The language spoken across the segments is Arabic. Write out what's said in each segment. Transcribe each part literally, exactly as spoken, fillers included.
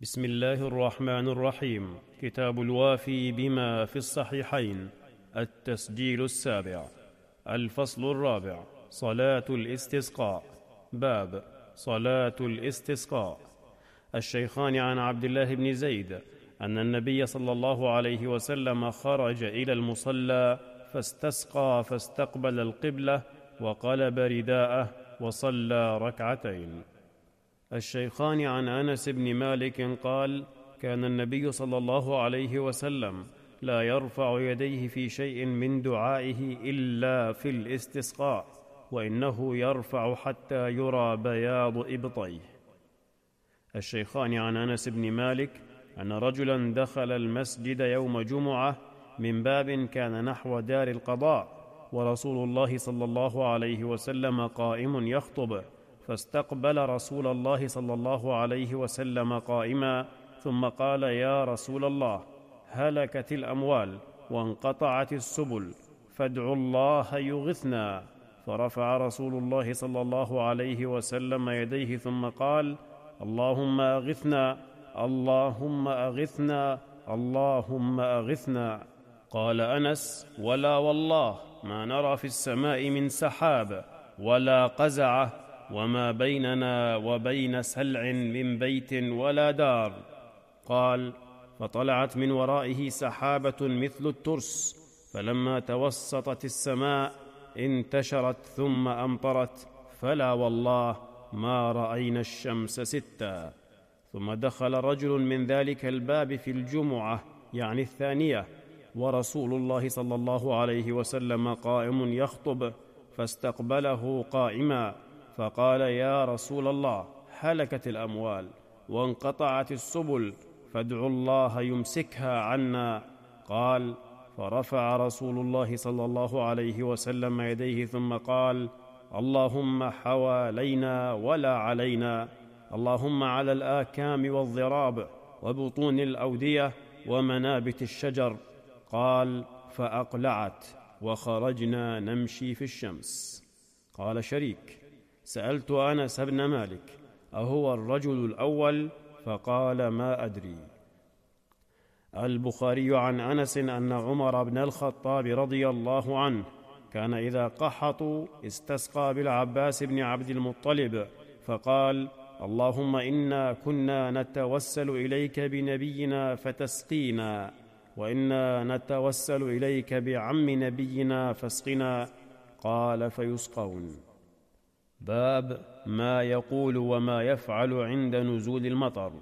بسم الله الرحمن الرحيم. كتاب الوافي بما في الصحيحين، التسجيل السابع. الفصل الرابع: صلاة الاستسقاء. باب صلاة الاستسقاء. الشيخان عن عبد الله بن زيد أن النبي صلى الله عليه وسلم خرج إلى المصلى فاستسقى فاستقبل القبلة وقلب رداءه وصلى ركعتين. الشيخان عن أنس بن مالك قال: كان النبي صلى الله عليه وسلم لا يرفع يديه في شيء من دعائه إلا في الاستسقاء، وإنه يرفع حتى يرى بياض إبطيه. الشيخان عن أنس بن مالك أن رجلا دخل المسجد يوم جمعة من باب كان نحو دار القضاء، ورسول الله صلى الله عليه وسلم قائم يخطب، فاستقبل رسول الله صلى الله عليه وسلم قائما، ثم قال: يا رسول الله، هلكت الأموال وانقطعت السبل، فادعوا الله يغثنا. فرفع رسول الله صلى الله عليه وسلم يديه ثم قال: اللهم أغثنا، اللهم أغثنا، اللهم أغثنا. قال أنس: ولا والله ما نرى في السماء من سحاب ولا قزعة، وما بيننا وبين سلع من بيت ولا دار. قال: فطلعت من ورائه سحابة مثل الترس، فلما توسطت السماء انتشرت ثم أمطرت، فلا والله ما رأينا الشمس ستا. ثم دخل رجل من ذلك الباب في الجمعة، يعني الثانية، ورسول الله صلى الله عليه وسلم قائم يخطب، فاستقبله قائما، فقال: يا رسول الله، هلكت الأموال وانقطعت السبل، فادعوا الله يمسكها عنا. قال: فرفع رسول الله صلى الله عليه وسلم يديه ثم قال: اللهم حوالينا ولا علينا، اللهم على الآكام والضراب وبطون الأودية ومنابت الشجر. قال: فأقلعت وخرجنا نمشي في الشمس. قال شريك: سألت أنس بن مالك: أهو الرجل الأول؟ فقال: ما أدري. البخاري عن أنس أن عمر بن الخطاب رضي الله عنه كان إذا قحطوا استسقى بالعباس بن عبد المطلب، فقال: اللهم إنا كنا نتوسل إليك بنبينا فتسقينا، وإنا نتوسل إليك بعم نبينا فاسقنا. قال: فيسقون. باب ما يقول وما يفعل عند نزول المطر.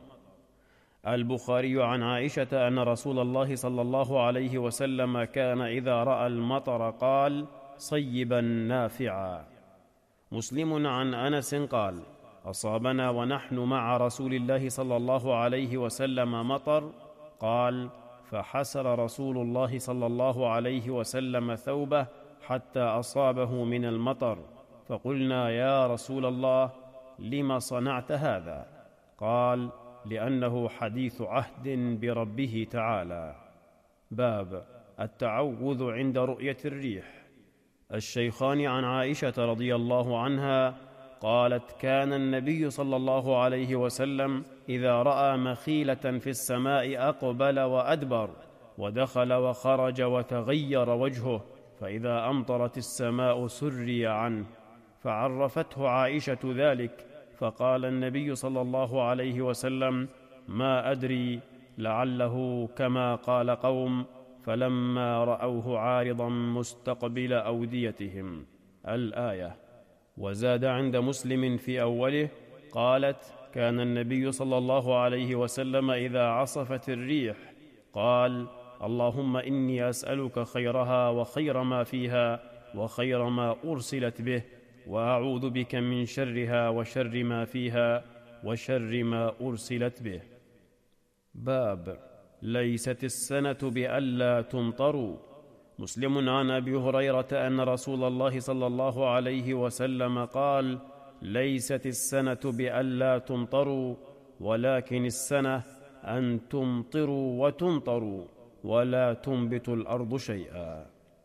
البخاري عن عائشة أن رسول الله صلى الله عليه وسلم كان إذا رأى المطر قال: صيبا نافعا. مسلم عن أنس قال: أصابنا ونحن مع رسول الله صلى الله عليه وسلم مطر. قال: فحسر رسول الله صلى الله عليه وسلم ثوبه حتى أصابه من المطر، فقلنا: يا رسول الله، لم صنعت هذا؟ قال: لأنه حديث عهد بربه تعالى. باب التعوذ عند رؤية الريح. الشيخان عن عائشة رضي الله عنها قالت: كان النبي صلى الله عليه وسلم إذا رأى مخيلة في السماء أقبل وأدبر، ودخل وخرج وتغير وجهه، فإذا أمطرت السماء سري عنه. فعرفته عائشة ذلك، فقال النبي صلى الله عليه وسلم: ما أدري، لعله كما قال قوم، فلما رأوه عارضا مستقبل أوديتهم. الآية. وزاد عند مسلم في أوله قالت: كان النبي صلى الله عليه وسلم إذا عصفت الريح قال: اللهم إني أسألك خيرها وخير ما فيها وخير ما أرسلت به، وأعوذ بك من شرها وشر ما فيها وشر ما أرسلت به. باب ليست السنة بألا تمطروا. مسلم عن أبي هريرة أن رسول الله صلى الله عليه وسلم قال: ليست السنة بألا تمطروا، ولكن السنة أن تمطروا وتمطروا، ولا تنبت الأرض شيئا.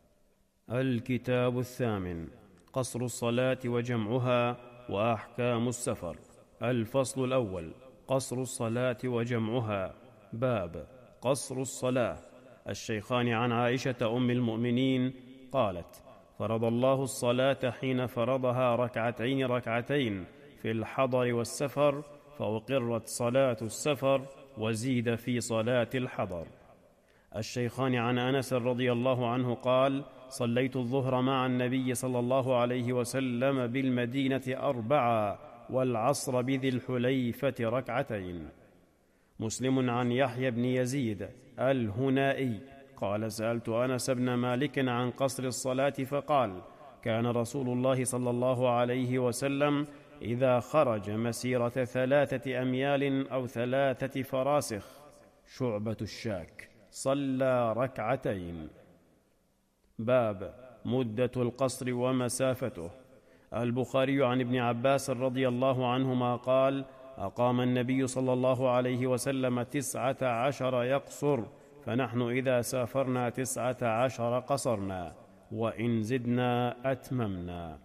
الكتاب الثامن: قصر الصلاة وجمعها وأحكام السفر. الفصل الأول: قصر الصلاة وجمعها. باب قصر الصلاة. الشيخان عن عائشة أم المؤمنين قالت: فرض الله الصلاة حين فرضها ركعتين ركعتين في الحضر والسفر، فأقرت صلاة السفر وزيد في صلاة الحضر. الشيخان عن أنس رضي الله عنه قال: صليت الظهر مع النبي صلى الله عليه وسلم بالمدينة أربعا، والعصر بذي الحليفة ركعتين. مسلم عن يحيى بن يزيد الهنائي قال: سألت أنس بن مالك عن قصر الصلاة فقال: كان رسول الله صلى الله عليه وسلم إذا خرج مسيرة ثلاثة أميال أو ثلاثة فراسخ شعبة الشاك صلى ركعتين. باب مدة القصر ومسافته. البخاري عن ابن عباس رضي الله عنهما قال: أقام النبي صلى الله عليه وسلم تسعة عشر يقصر، فنحن إذا سافرنا تسعة عشر قصرنا، وإن زدنا أتممنا.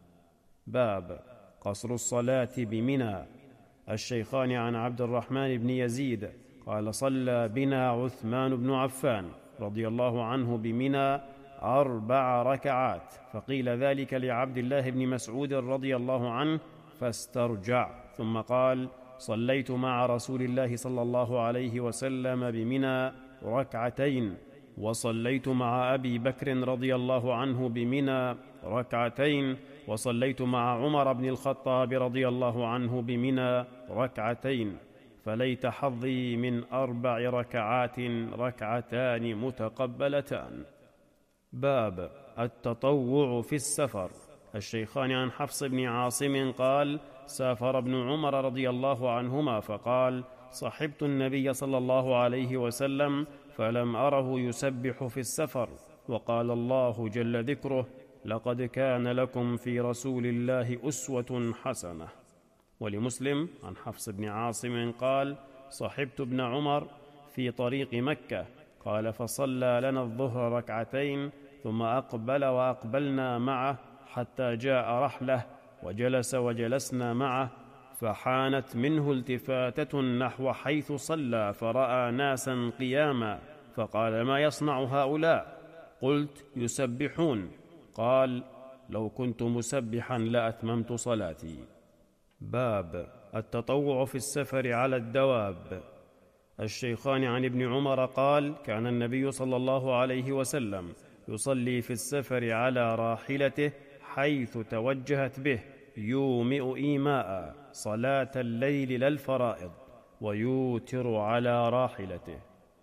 باب قصر الصلاة بمنى. الشيخان عن عبد الرحمن بن يزيد قال: صلى بنا عثمان بن عفان رضي الله عنه بمنى أربع ركعات، فقيل ذلك لعبد الله بن مسعود رضي الله عنه فاسترجع، ثم قال: صليت مع رسول الله صلى الله عليه وسلم بمنى ركعتين، وصليت مع أبي بكر رضي الله عنه بمنى ركعتين، وصليت مع عمر بن الخطاب رضي الله عنه بمنى ركعتين، فليت حظي من أربع ركعات ركعتان متقبلتان. باب التطوع في السفر. الشيخان عن حفص بن عاصم قال: سافر ابن عمر رضي الله عنهما فقال: صحبت النبي صلى الله عليه وسلم فلم أره يسبح في السفر، وقال الله جل ذكره: لقد كان لكم في رسول الله أسوة حسنة. ولمسلم عن حفص بن عاصم قال: صحبت ابن عمر في طريق مكة، قال: فصلى لنا الظهر ركعتين، ثم أقبل وأقبلنا معه حتى جاء رحله، وجلس وجلسنا معه، فحانت منه التفاتة نحو حيث صلى، فرأى ناسا قياما، فقال: ما يصنع هؤلاء؟ قلت: يسبحون. قال: لو كنت مسبحا لأتممت صلاتي. باب التطوع في السفر على الدواب. الشيخان عن ابن عمر قال: كان النبي صلى الله عليه وسلم يصلي في السفر على راحلته حيث توجهت به، يومئ إيماء صلاة الليل لا الفرائض، ويوتر على راحلته.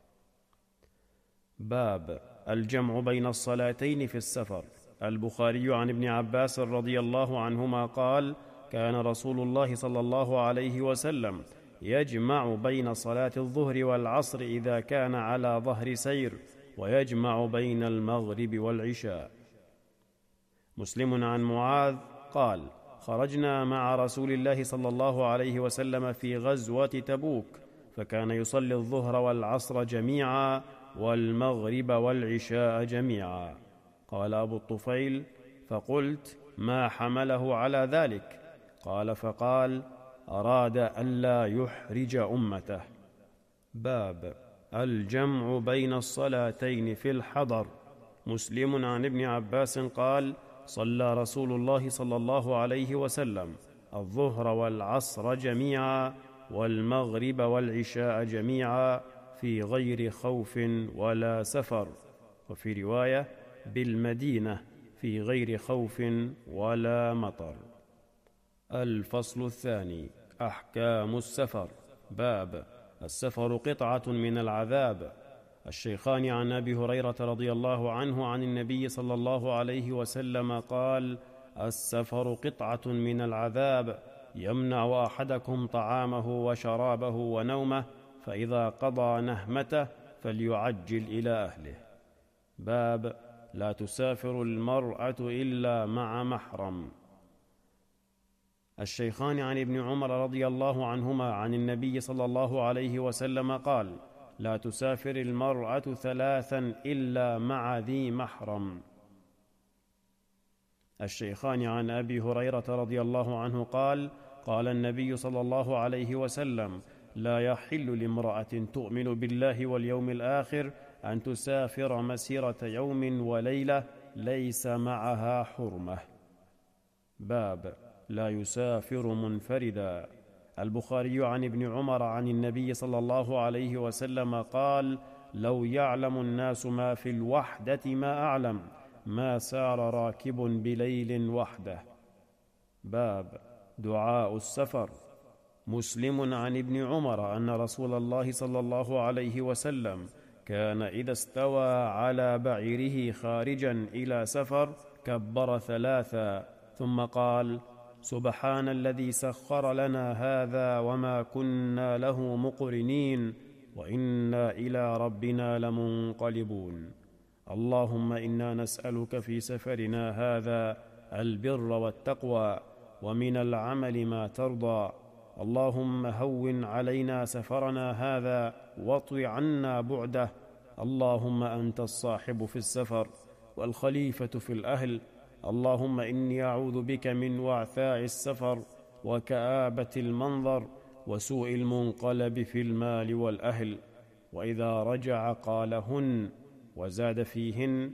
باب الجمع بين الصلاتين في السفر. البخاري عن ابن عباس رضي الله عنهما قال: كان رسول الله صلى الله عليه وسلم يجمع بين صلاة الظهر والعصر إذا كان على ظهر سير، ويجمع بين المغرب والعشاء. مسلم عن معاذ قال: خرجنا مع رسول الله صلى الله عليه وسلم في غزوة تبوك، فكان يصلي الظهر والعصر جميعا، والمغرب والعشاء جميعا. قال أبو الطفيل: فقلت: ما حمله على ذلك؟ قال: فقال: أراد ألا يحرج أمته. باب الجمع بين الصلاتين في الحضر. مسلم عن ابن عباس قال: صلى رسول الله صلى الله عليه وسلم الظهر والعصر جميعا، والمغرب والعشاء جميعا، في غير خوف ولا سفر، وفي رواية: بالمدينة في غير خوف ولا مطر. الفصل الثاني: أحكام السفر. باب السفر قطعة من العذاب. الشيخان عن أبي هريرة رضي الله عنه عن النبي صلى الله عليه وسلم قال: السفر قطعة من العذاب، يمنع أحدكم طعامه وشرابه ونومه، فإذا قضى نهمته فليعجل إلى أهله. باب لا تسافر المرأة إلا مع محرم. الشيخان عن ابن عمر رضي الله عنهما عن النبي صلى الله عليه وسلم قال: لا تسافر المرأة ثلاثا إلا مع ذي محرم. الشيخان عن أبي هريرة رضي الله عنه قال: قال النبي صلى الله عليه وسلم: لا يحل لامرأة تؤمن بالله واليوم الآخر أن تسافر مسيرة يوم وليلة ليس معها حرمة. باب لا يسافر منفردا. البخاري عن ابن عمر عن النبي صلى الله عليه وسلم قال: لو يعلم الناس ما في الوحدة ما أعلم، ما سار راكب بليل وحده. باب دعاء السفر. مسلم عن ابن عمر أن رسول الله صلى الله عليه وسلم كان إذا استوى على بعيره خارجا إلى سفر كبر ثلاثا ثم قال: سبحان الذي سخر لنا هذا وما كنا له مقرنين وإنا إلى ربنا لمنقلبون. اللهم إنا نسألك في سفرنا هذا البر والتقوى ومن العمل ما ترضى. اللهم هون علينا سفرنا هذا واطو عنا بعده. اللهم أنت الصاحب في السفر والخليفة في الأهل. اللهم إني أعوذ بك من وعثاء السفر وكآبة المنظر وسوء المنقلب في المال والأهل. وإذا رجع قالهن، وزاد فيهن: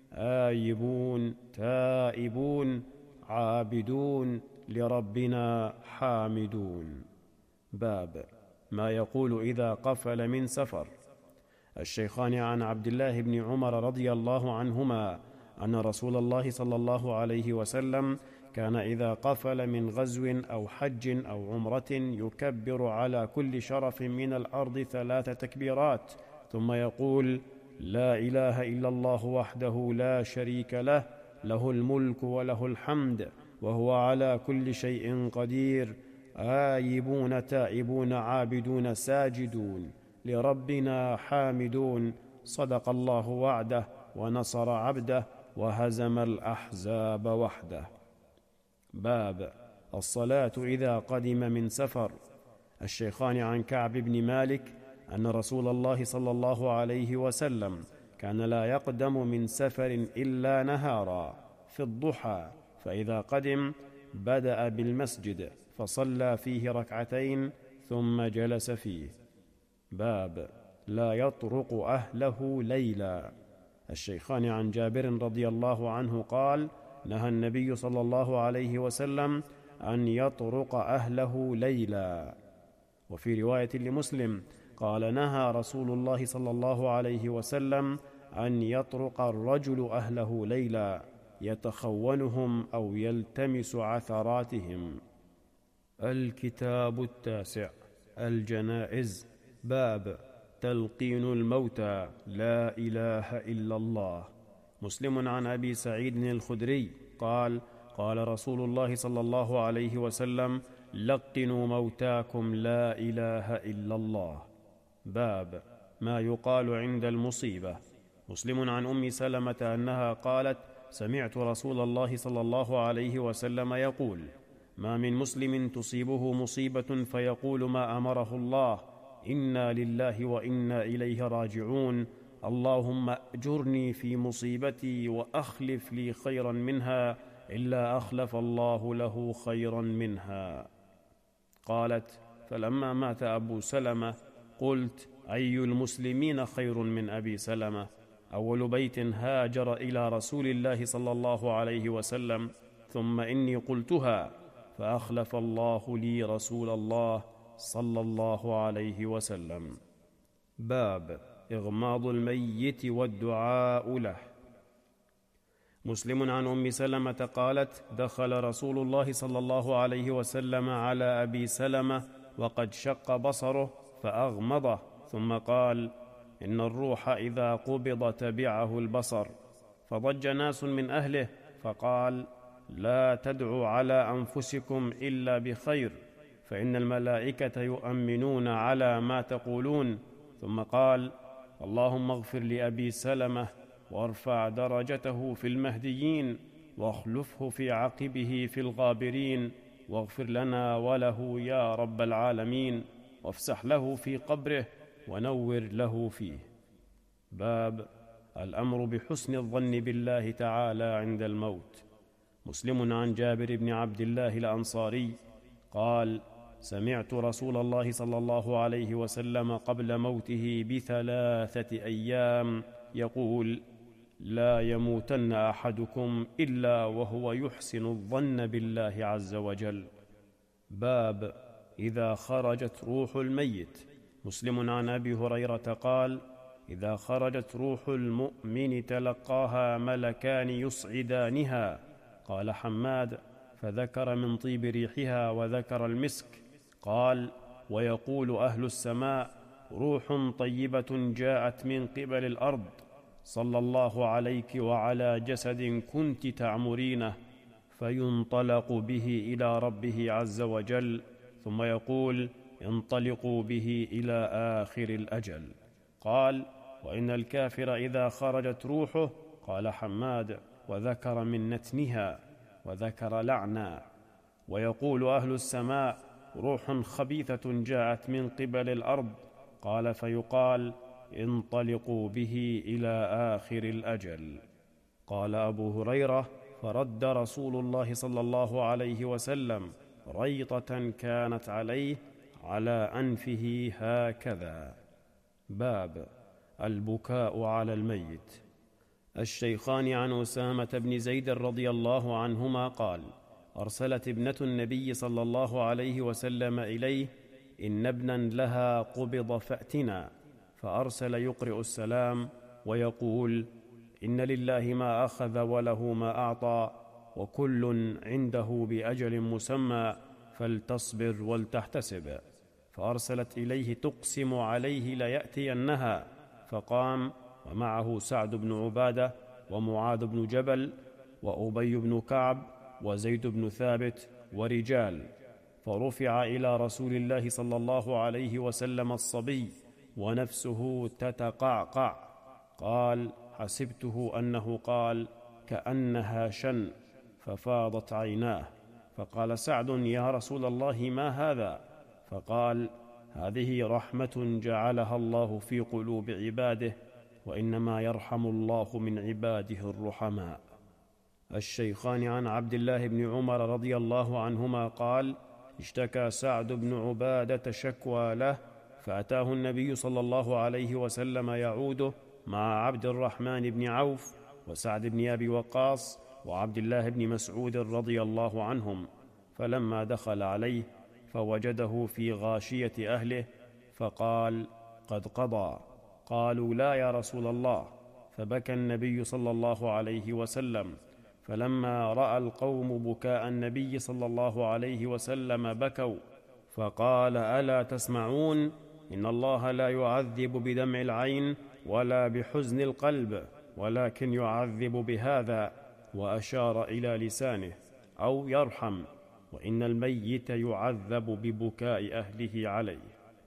آيبون تائبون عابدون لربنا حامدون. باب ما يقول إذا قفل من سفر. الشيخان عن عبد الله بن عمر رضي الله عنهما أن رسول الله صلى الله عليه وسلم كان إذا قفل من غزو أو حج أو عمرة يكبر على كل شرف من الأرض ثلاث تكبيرات، ثم يقول: لا إله إلا الله وحده لا شريك له، له الملك وله الحمد وهو على كل شيء قدير، آيبون تائبون عابدون ساجدون لربنا حامدون، صدق الله وعده ونصر عبده وهزم الأحزاب وحده. باب الصلاة إذا قدم من سفر. الشيخان عن كعب بن مالك أن رسول الله صلى الله عليه وسلم كان لا يقدم من سفر إلا نهارا في الضحى، فإذا قدم بدأ بالمسجد فصلى فيه ركعتين ثم جلس فيه. باب لا يطرق أهله ليلا. الشيخان عن جابر رضي الله عنه قال: نهى النبي صلى الله عليه وسلم أن يطرق أهله ليلا. وفي رواية لمسلم قال: نهى رسول الله صلى الله عليه وسلم أن يطرق الرجل أهله ليلا يتخونهم أو يلتمس عثراتهم. الكتاب التاسع الجنائز. باب تلقين الموتى لا إله إلا الله. مسلم عن أبي سعيد الخدري قال: قال رسول الله صلى الله عليه وسلم: لقنوا موتاكم لا إله إلا الله. باب ما يقال عند المصيبة. مسلم عن أم سلمة أنها قالت: سمعت رسول الله صلى الله عليه وسلم يقول: ما من مسلم تصيبه مصيبة فيقول ما أمره الله: إنا لله وإنا إليه راجعون، اللهم أجرني في مصيبتي وأخلف لي خيرا منها، إلا أخلف الله له خيرا منها. قالت: فلما مات أبو سلمة قلت: أي المسلمين خير من أبي سلمة؟ أول بيت هاجر إلى رسول الله صلى الله عليه وسلم، ثم إني قلتها فأخلف الله لي رسول الله صلى الله عليه وسلم. باب إغماض الميت والدعاء له. مسلم عن أم سلمة قالت: دخل رسول الله صلى الله عليه وسلم على أبي سلمة وقد شق بصره فأغمضه، ثم قال: إن الروح إذا قبض تبعه البصر. فضج ناس من أهله فقال: لا تدعوا على أنفسكم إلا بخير، فإن الملائكة يؤمنون على ما تقولون. ثم قال: اللهم اغفر لأبي سلمة وارفع درجته في المهديين واخلفه في عقبه في الغابرين، واغفر لنا وله يا رب العالمين، وافسح له في قبره ونور له فيه. باب الأمر بحسن الظن بالله تعالى عند الموت. مسلم عن جابر بن عبد الله الأنصاري قال: سمعت رسول الله صلى الله عليه وسلم قبل موته بثلاثة أيام يقول: لا يموتن أحدكم إلا وهو يحسن الظن بالله عز وجل. باب إذا خرجت روح الميت. مسلم عن أبي هريرة قال: إذا خرجت روح المؤمن تلقاها ملكان يصعدانها. قال حماد: فذكر من طيب ريحها وذكر المسك. قال: ويقول أهل السماء: روح طيبة جاءت من قبل الأرض، صلى الله عليك وعلى جسد كنت تعمرينه، فينطلق به إلى ربه عز وجل، ثم يقول: انطلقوا به إلى آخر الأجل. قال: وإن الكافر إذا خرجت روحه. قال حماد: وذكر من نتنها وذكر لعنا. ويقول أهل السماء: روح خبيثة جاءت من قبل الأرض. قال: فيقال: انطلقوا به إلى آخر الأجل. قال أبو هريرة: فرد رسول الله صلى الله عليه وسلم ريطة كانت عليه على أنفه هكذا. باب البكاء على الميت. الشيخان عن أسامة بن زيد رضي الله عنهما قال: أرسلت ابنة النبي صلى الله عليه وسلم إليه: إن ابنا لها قبض فأتنا. فأرسل يقرئ السلام ويقول: إن لله ما أخذ وله ما أعطى، وكل عنده بأجل مسمى، فلتصبر ولتحتسب. فأرسلت إليه تقسم عليه ليأتينها، فقام، ومعه سعد بن عبادة ومعاذ بن جبل وأبي بن كعب وزيد بن ثابت ورجال. فرفع إلى رسول الله صلى الله عليه وسلم الصبي ونفسه تتقعقع. قال: حسبته أنه قال: كأنها شن، ففاضت عيناه. فقال سعد: يا رسول الله، ما هذا؟ فقال: هذه رحمة جعلها الله في قلوب عباده، وإنما يرحم الله من عباده الرحماء. الشيخان عن عبد الله بن عمر رضي الله عنهما قال: اشتكى سعد بن عبادة شكوى له، فأتاه النبي صلى الله عليه وسلم يعوده مع عبد الرحمن بن عوف وسعد بن أبي وقاص وعبد الله بن مسعود رضي الله عنهم. فلما دخل عليه فوجده في غاشية أهله، فقال: قد قضى. قالوا: لا يا رسول الله. فبكى النبي صلى الله عليه وسلم. فلما رأى القوم بكاء النبي صلى الله عليه وسلم بكوا. فقال: ألا تسمعون؟ إن الله لا يعذب بدمع العين ولا بحزن القلب، ولكن يعذب بهذا، وأشار إلى لسانه، أو يرحم، وإن الميت يعذب ببكاء أهله عليه.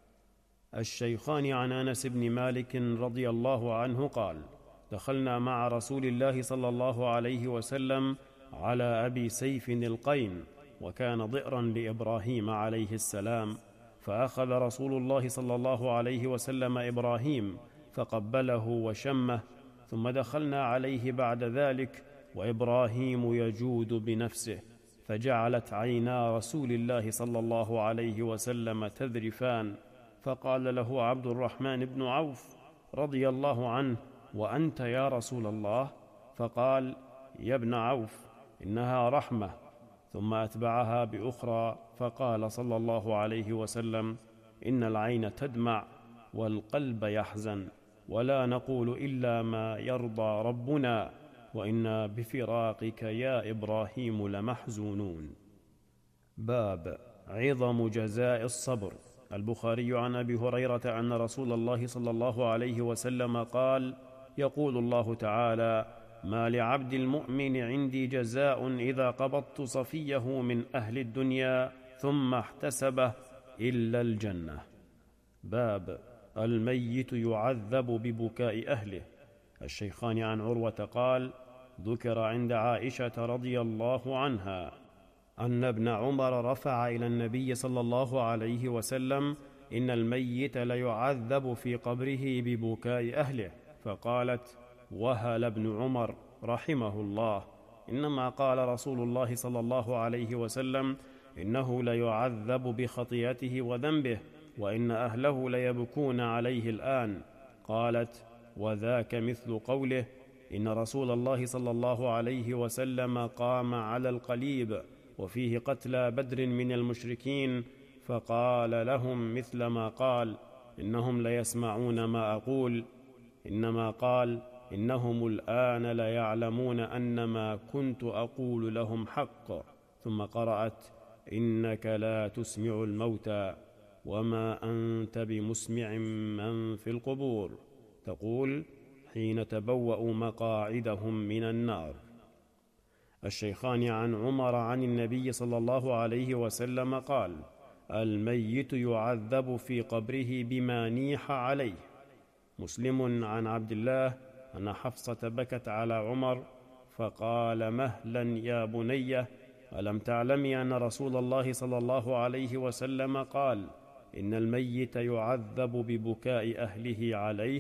الشيخان عن أنس بن مالك رضي الله عنه قال: دخلنا مع رسول الله صلى الله عليه وسلم على أبي سيف القين، وكان ضئرا لإبراهيم عليه السلام، فأخذ رسول الله صلى الله عليه وسلم إبراهيم فقبله وشمه، ثم دخلنا عليه بعد ذلك وإبراهيم يجود بنفسه، فجعلت عينا رسول الله صلى الله عليه وسلم تذرفان. فقال له عبد الرحمن بن عوف رضي الله عنه: وأنت يا رسول الله؟ فقال: يا ابن عوف، إنها رحمة. ثم أتبعها بأخرى، فقال صلى الله عليه وسلم: إن العين تدمع والقلب يحزن، ولا نقول إلا ما يرضى ربنا، وإنا بفراقك يا إبراهيم لمحزونون. باب عظم جزاء الصبر. البخاري عن أبي هريرة أن رسول الله صلى الله عليه وسلم قال: يقول الله تعالى: ما لعبد المؤمن عندي جزاء إذا قبضت صفيه من أهل الدنيا ثم احتسبه إلا الجنة. باب الميت يعذب ببكاء أهله. الشيخان عن عروة قال: ذكر عند عائشة رضي الله عنها أن ابن عمر رفع إلى النبي صلى الله عليه وسلم: إن الميت ليعذب في قبره ببكاء أهله. فقالت: وهل ابن عمر رحمه الله، إنما قال رسول الله صلى الله عليه وسلم: إنه ليعذب بخطيئته وذنبه، وإن أهله ليبكون عليه الآن. قالت: وذاك مثل قوله: إن رسول الله صلى الله عليه وسلم قام على القليب وفيه قتلى بدر من المشركين فقال لهم مثل ما قال: إنهم ليسمعون ما أقول. إنما قال: إنهم الآن ليعلمون أن ما كنت أقول لهم حق. ثم قرأت: إنك لا تسمع الموتى وما أنت بمسمع من في القبور، تقول: حين تبوأوا مقاعدهم من النار. الشيخان عن عمر عن النبي صلى الله عليه وسلم قال: الميت يعذب في قبره بما نيح عليه. مسلم عن عبد الله أن حفصة بكت على عمر فقال: مهلا يا بني، ألم تعلمي أن رسول الله صلى الله عليه وسلم قال: إن الميت يعذب ببكاء أهله عليه؟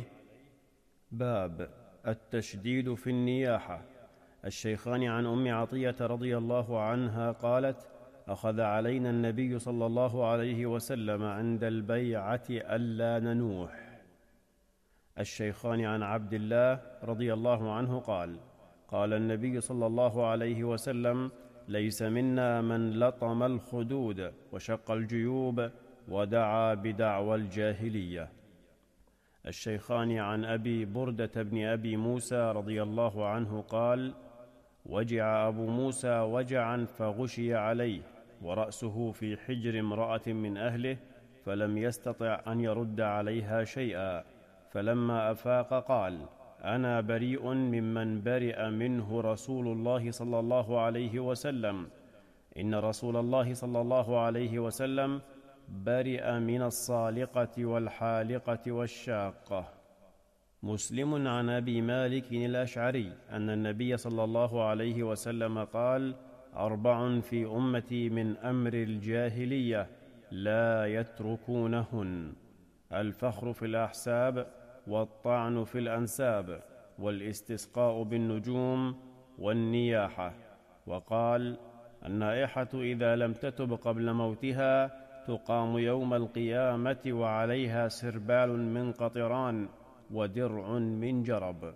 باب التشديد في النياحة. الشيخان عن أم عطية رضي الله عنها قالت: أخذ علينا النبي صلى الله عليه وسلم عند البيعة ألا ننوح. الشيخان عن عبد الله رضي الله عنه قال: قال النبي صلى الله عليه وسلم: ليس منا من لطم الخدود وشق الجيوب ودعا بدعوى الجاهلية. الشيخان عن أبي بردة بن أبي موسى رضي الله عنه قال: وجع أبو موسى وجعا فغشي عليه ورأسه في حجر امرأة من أهله فلم يستطع أن يرد عليها شيئا، فلما أفاق قال: أنا بريء ممن برئ منه رسول الله صلى الله عليه وسلم. إن رسول الله صلى الله عليه وسلم برئ من الصالقة والحالقة والشاقة. مسلم عن أبي مالك الأشعري أن النبي صلى الله عليه وسلم قال: أربع في أمتي من أمر الجاهلية لا يتركونهن: الفخر في الأحساب، والطعن في الأنساب، والاستسقاء بالنجوم، والنياحة. وقال: النائحة إذا لم تتب قبل موتها تقام يوم القيامة وعليها سربال من قطران ودرع من جرب.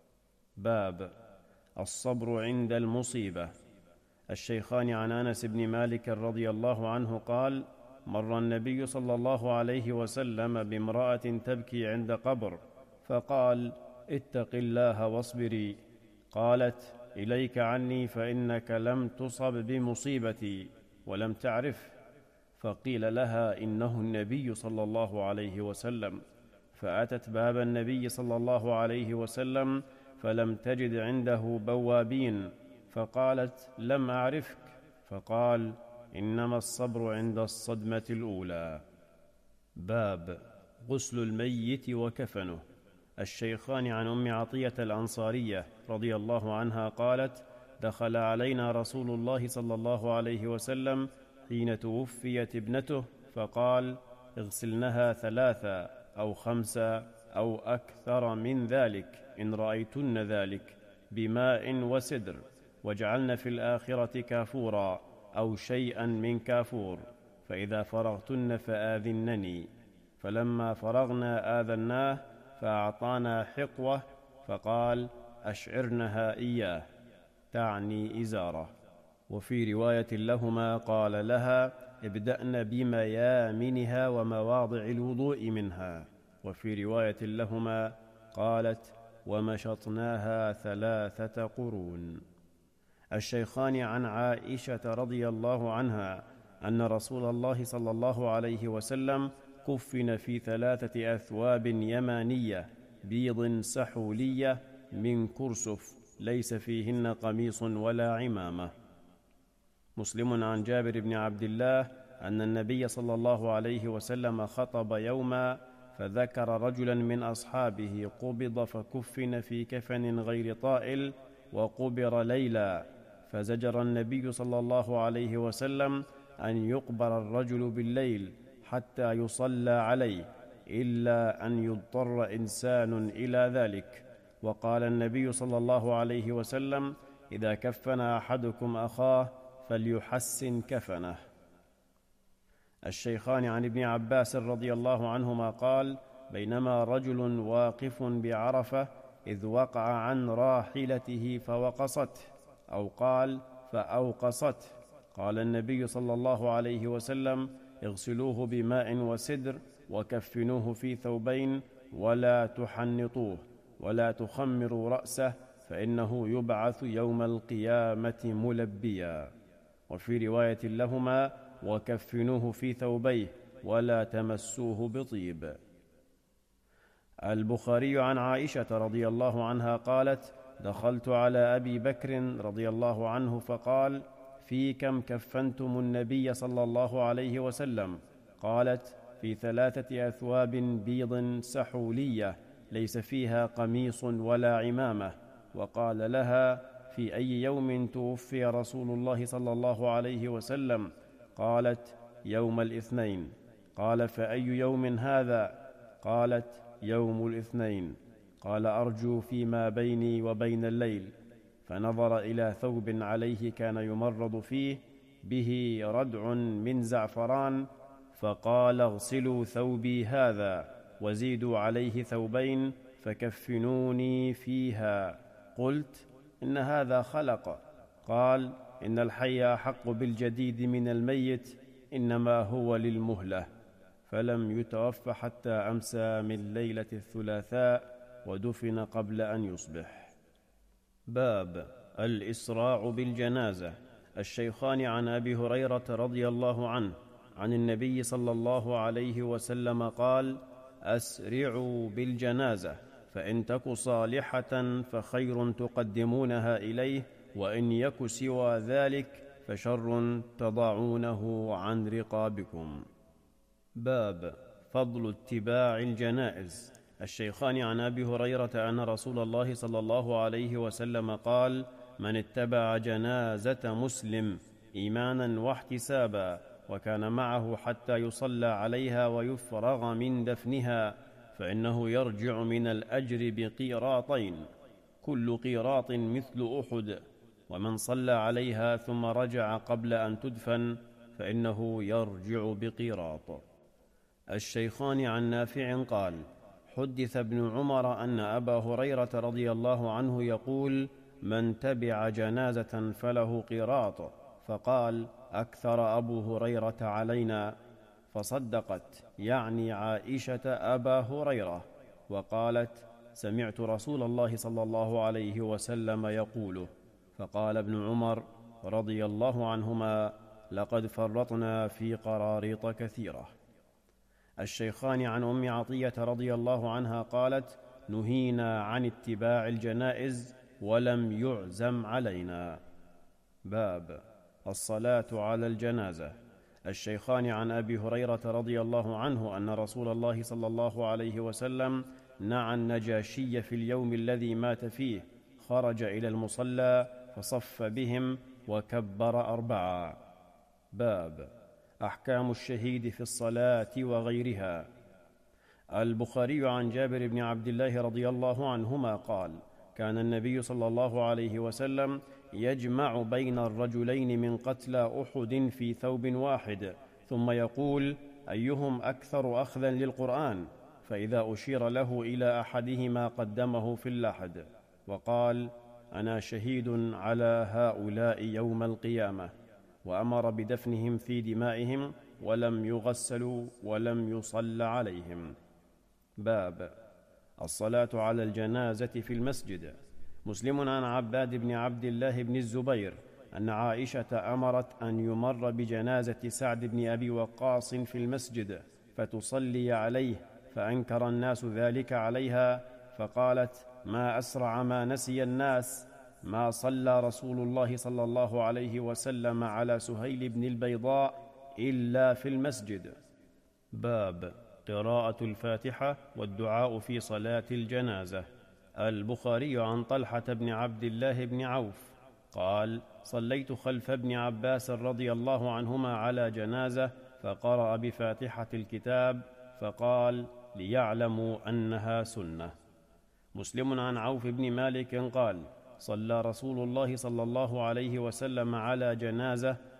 باب الصبر عند المصيبة. الشيخان عن أنس بن مالك رضي الله عنه قال: مر النبي صلى الله عليه وسلم بامرأة تبكي عند قبر فقال: اتق الله واصبري. قالت: إليك عني فإنك لم تصب بمصيبتي ولم تعرف. فقيل لها: إنه النبي صلى الله عليه وسلم. فأتت باب النبي صلى الله عليه وسلم فلم تجد عنده بوابين، فقالت: لم أعرفك. فقال: إنما الصبر عند الصدمة الأولى. باب غسل الميت وكفنه. الشيخان عن أم عطية الأنصارية رضي الله عنها قالت: دخل علينا رسول الله صلى الله عليه وسلم حين توفيت ابنته فقال: اغسلنها ثلاثا أو خمسا أو أكثر من ذلك إن رأيتن ذلك بماء وسدر، واجعلن في الآخرة كافورا أو شيئا من كافور، فإذا فرغتن فآذنني. فلما فرغنا آذناه فأعطانا حقوة فقال: أشعرنها إياه، تعني إزارة. وفي رواية لهما قال لها: ابدأن بميامنها ومواضع الوضوء منها. وفي رواية لهما قالت: ومشطناها ثلاثة قرون. الشيخان عن عائشة رضي الله عنها أن رسول الله صلى الله عليه وسلم كفن في ثلاثة أثواب يمانية بيض سحولية من كرسف ليس فيهن قميص ولا عمامة. مسلم عن جابر بن عبد الله أن النبي صلى الله عليه وسلم خطب يوما فذكر رجلا من أصحابه قبض فكفن في كفن غير طائل وقبر ليلا، فزجر النبي صلى الله عليه وسلم أن يقبر الرجل بالليل حتى يصلى عليه إلا أن يضطر إنسان إلى ذلك. وقال النبي صلى الله عليه وسلم: إذا كفن أحدكم أخاه فليحسن كفنه. الشيخان عن ابن عباس رضي الله عنهما قال: بينما رجل واقف بعرفة إذ وقع عن راحلته فوقصته، أو قال فأوقصته، قال النبي صلى الله عليه وسلم: اغسلوه بماء وسدر وكفنوه في ثوبين ولا تحنطوه ولا تخمروا رأسه فإنه يبعث يوم القيامة ملبيا. وفي رواية لهما: وكفنوه في ثوبيه ولا تمسوه بطيب. البخاري عن عائشة رضي الله عنها قالت: دخلت على أبي بكر رضي الله عنه فقال: في كم كفنتم النبي صلى الله عليه وسلم؟ قالت: في ثلاثة أثواب بيض سحولية ليس فيها قميص ولا عمامة. وقال لها: في أي يوم توفي رسول الله صلى الله عليه وسلم؟ قالت: يوم الاثنين. قال: فأي يوم هذا؟ قالت: يوم الاثنين. قال: أرجو فيما بيني وبين الليل. فنظر إلى ثوب عليه كان يمرض فيه به ردع من زعفران، فقال: اغسلوا ثوبي هذا وزيدوا عليه ثوبين فكفنوني فيها. قلت: إن هذا خلق. قال: إن الحي أحق بالجديد من الميت، إنما هو للمهلة. فلم يتوفى حتى أمسى من ليلة الثلاثاء، ودفن قبل أن يصبح. باب الإسراع بالجنازة. الشيخان عن أبي هريرة رضي الله عنه عن النبي صلى الله عليه وسلم قال: أسرعوا بالجنازة، فإن تك صالحة فخير تقدمونها إليه، وإن يك سوى ذلك فشر تضعونه عن رقابكم. باب فضل اتباع الجنائز. الشيخان عن أبي هريرة أن رسول الله صلى الله عليه وسلم قال: من اتبع جنازة مسلم إيمانا واحتسابا وكان معه حتى يصلى عليها ويفرغ من دفنها فإنه يرجع من الأجر بقيراطين، كل قيراط مثل أحد. ومن صلى عليها ثم رجع قبل أن تدفن فإنه يرجع بقيراط. الشيخان عن نافع قال: حدث ابن عمر أن أبا هريرة رضي الله عنه يقول: من تبع جنازة فله قيراط. فقال: أكثر أبو هريرة علينا. فصدقت يعني عائشة أبا هريرة، وقالت: سمعت رسول الله صلى الله عليه وسلم يقوله. فقال ابن عمر رضي الله عنهما: لقد فرطنا في قراريط كثيرة. الشيخان عن أم عطية رضي الله عنها قالت: نهينا عن اتباع الجنائز ولم يعزم علينا. باب الصلاة على الجنازة. الشيخان عن أبي هريرة رضي الله عنه أن رسول الله صلى الله عليه وسلم نعى النجاشي في اليوم الذي مات فيه، خرج إلى المصلى فصف بهم وكبر أربعا. باب أحكام الشهيد في الصلاة وغيرها. البخاري عن جابر بن عبد الله رضي الله عنهما قال: كان النبي صلى الله عليه وسلم يجمع بين الرجلين من قتلى أحد في ثوب واحد، ثم يقول: أيهم أكثر أخذا للقرآن؟ فإذا أشير له إلى أحدهما قدمه في اللحد، وقال: أنا شهيد على هؤلاء يوم القيامة. وأمر بدفنهم في دمائهم ولم يغسلوا ولم يصل عليهم. باب الصلاة على الجنازة في المسجد. مسلم عن عباد بن عبد الله بن الزبير أن عائشة أمرت أن يمر بجنازة سعد بن أبي وقاص في المسجد فتصلي عليه، فأنكر الناس ذلك عليها، فقالت: ما أسرع ما نسي الناس، ما صلى رسول الله صلى الله عليه وسلم على سهيل بن البيضاء إلا في المسجد. باب قراءة الفاتحة والدعاء في صلاة الجنازة. البخاري عن طلحة بن عبد الله بن عوف قال: صليت خلف ابن عباس رضي الله عنهما على جنازة، فقرأ بفاتحة الكتاب فقال: ليعلموا أنها سنة. مسلم عن عوف بن مالك قال: صلى رسول الله صلى الله عليه وسلم على جنازة،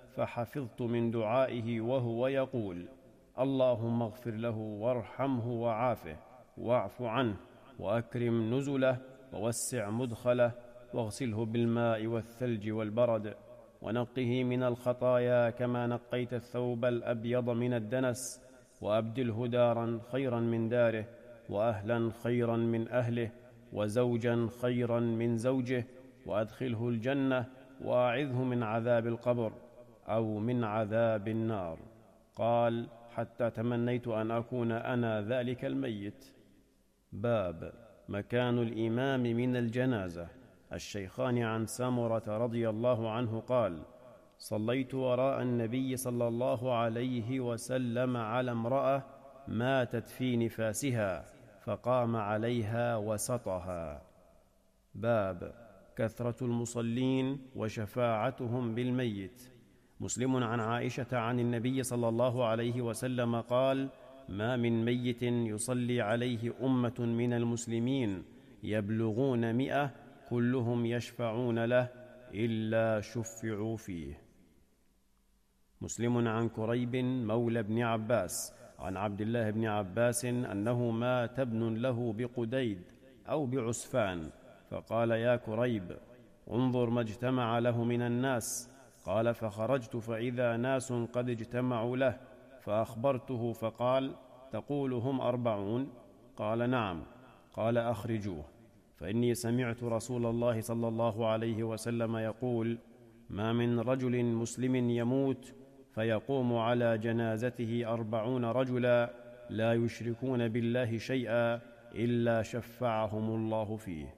فحفظت من دعائه وهو يقول: اللهم اغفر له وارحمه وعافه واعف عنه وأكرم نزله ووسع مدخله واغسله بالماء والثلج والبرد ونقه من الخطايا كما نقيت الثوب الأبيض من الدنس، وأبدله دارا خيرا من داره، وأهلا خيرا من أهله، وزوجا خيرا من زوجه، وأدخله الجنة، وأعذه من عذاب القبر أو من عذاب النار. قال: حتى تمنيت أن أكون أنا ذلك الميت. باب مكان الإمام من الجنازة. الشيخان عن سمرة رضي الله عنه قال: صليت وراء النبي صلى الله عليه وسلم على امرأة ماتت في نفاسها فقام عليها وسطها. باب كثرة المصلين وشفاعتهم بالميت. مسلم عن عائشة عن النبي صلى الله عليه وسلم قال: ما من ميت يصلي عليه أمة من المسلمين يبلغون مئة كلهم يشفعون له إلا شفعوا فيه. مسلم عن كريب مولى ابن عباس عن عبد الله بن عباس أنه مات ابن له بقديد أو بعسفان، فقال: يا كريب، انظر ما اجتمع له من الناس. قال: فخرجت فإذا ناس قد اجتمعوا له، فأخبرته فقال: تقول هم أربعون؟ قال: نعم. قال: أخرجوه، فإني سمعت رسول الله صلى الله عليه وسلم يقول: ما من رجل مسلم يموت فيقوم على جنازته أربعون رجلا لا يشركون بالله شيئا إلا شفعهم الله فيه.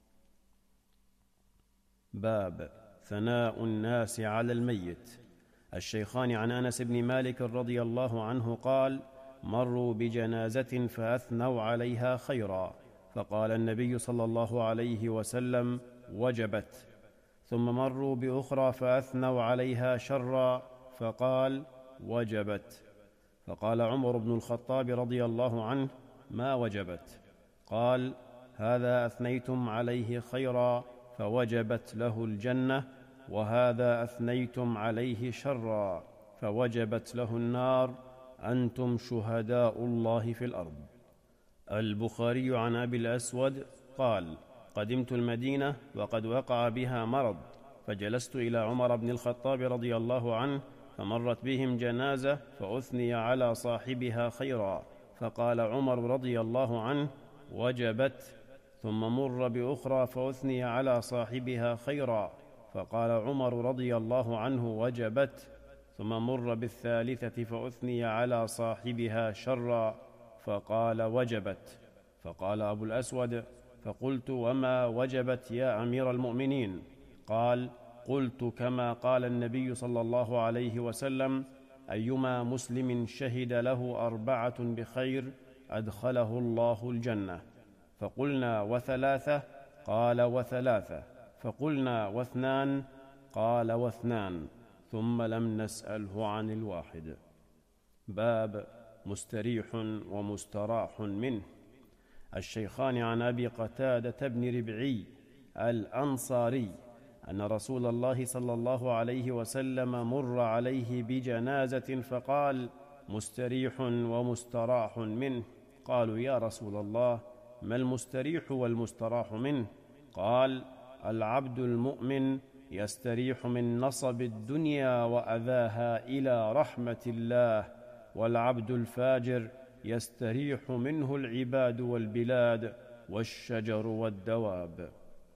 باب ثناء الناس على الميت. الشيخان عن أنس بن مالك رضي الله عنه قال: مروا بجنازة فأثنوا عليها خيرا، فقال النبي صلى الله عليه وسلم: وجبت. ثم مروا بأخرى فأثنوا عليها شرا، فقال: وجبت. فقال عمر بن الخطاب رضي الله عنه: ما وجبت؟ قال: هذا أثنيتم عليه خيرا فوجبت له الجنة، وهذا أثنيتم عليه شرا فوجبت له النار، أنتم شهداء الله في الأرض. البخاري عن أبي الأسود قال: قدمت المدينة وقد وقع بها مرض، فجلست إلى عمر بن الخطاب رضي الله عنه، فمرت بهم جنازة فأثني على صاحبها خيرا، فقال عمر رضي الله عنه: وجبت. ثم مر بأخرى فأثني على صاحبها خيرا، فقال عمر رضي الله عنه: وجبت. ثم مر بالثالثة فأثني على صاحبها شرا، فقال: وجبت. فقال أبو الأسود: فقلت: وما وجبت يا أمير المؤمنين؟ قال: قلت كما قال النبي صلى الله عليه وسلم: أيما مسلم شهد له أربعة بخير أدخله الله الجنة. فقلنا: وثلاثة؟ قال: وثلاثة. فقلنا: واثنان؟ قال: واثنان. ثم لم نسأله عن الواحد. باب مستريح ومستراح منه. الشيخان عن أبي قتادة بن ربعي الأنصاري أن رسول الله صلى الله عليه وسلم مر عليه بجنازة فقال: مستريح ومستراح منه. قالوا: يا رسول الله، ما المستريح والمستراح منه؟ قال: العبد المؤمن يستريح من نصب الدنيا وأذاها إلى رحمة الله، والعبد الفاجر يستريح منه العباد والبلاد والشجر والدواب.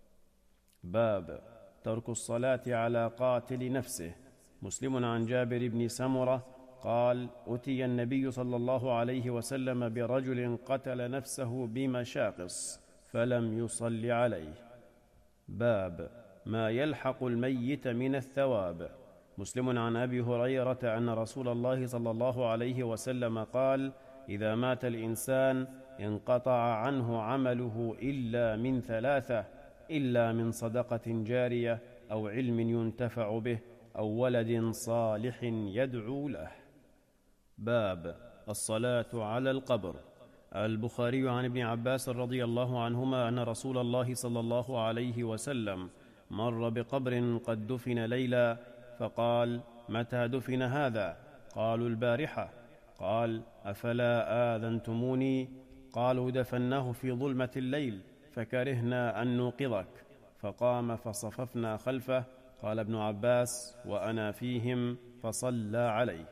باب ترك الصلاة على قاتل نفسه. مسلم عن جابر بن سمرة قال: أتي النبي صلى الله عليه وسلم برجل قتل نفسه بمشاقص فلم يصل عليه. باب ما يلحق الميت من الثواب. مسلم عن أبي هريرة أن رسول الله صلى الله عليه وسلم قال: إذا مات الإنسان انقطع عنه عمله إلا من ثلاثة: إلا من صدقة جارية أو علم ينتفع به أو ولد صالح يدعو له. باب الصلاة على القبر. البخاري عن ابن عباس رضي الله عنهما أن رسول الله صلى الله عليه وسلم مر بقبر قد دفن ليلا، فقال: متى دفن هذا؟ قالوا البارحة. قال: أفلا آذنتموني؟ قالوا: دفناه في ظلمة الليل فكرهنا أن نوقظك. فقام فصففنا خلفه. قال ابن عباس: وأنا فيهم، فصلى عليه.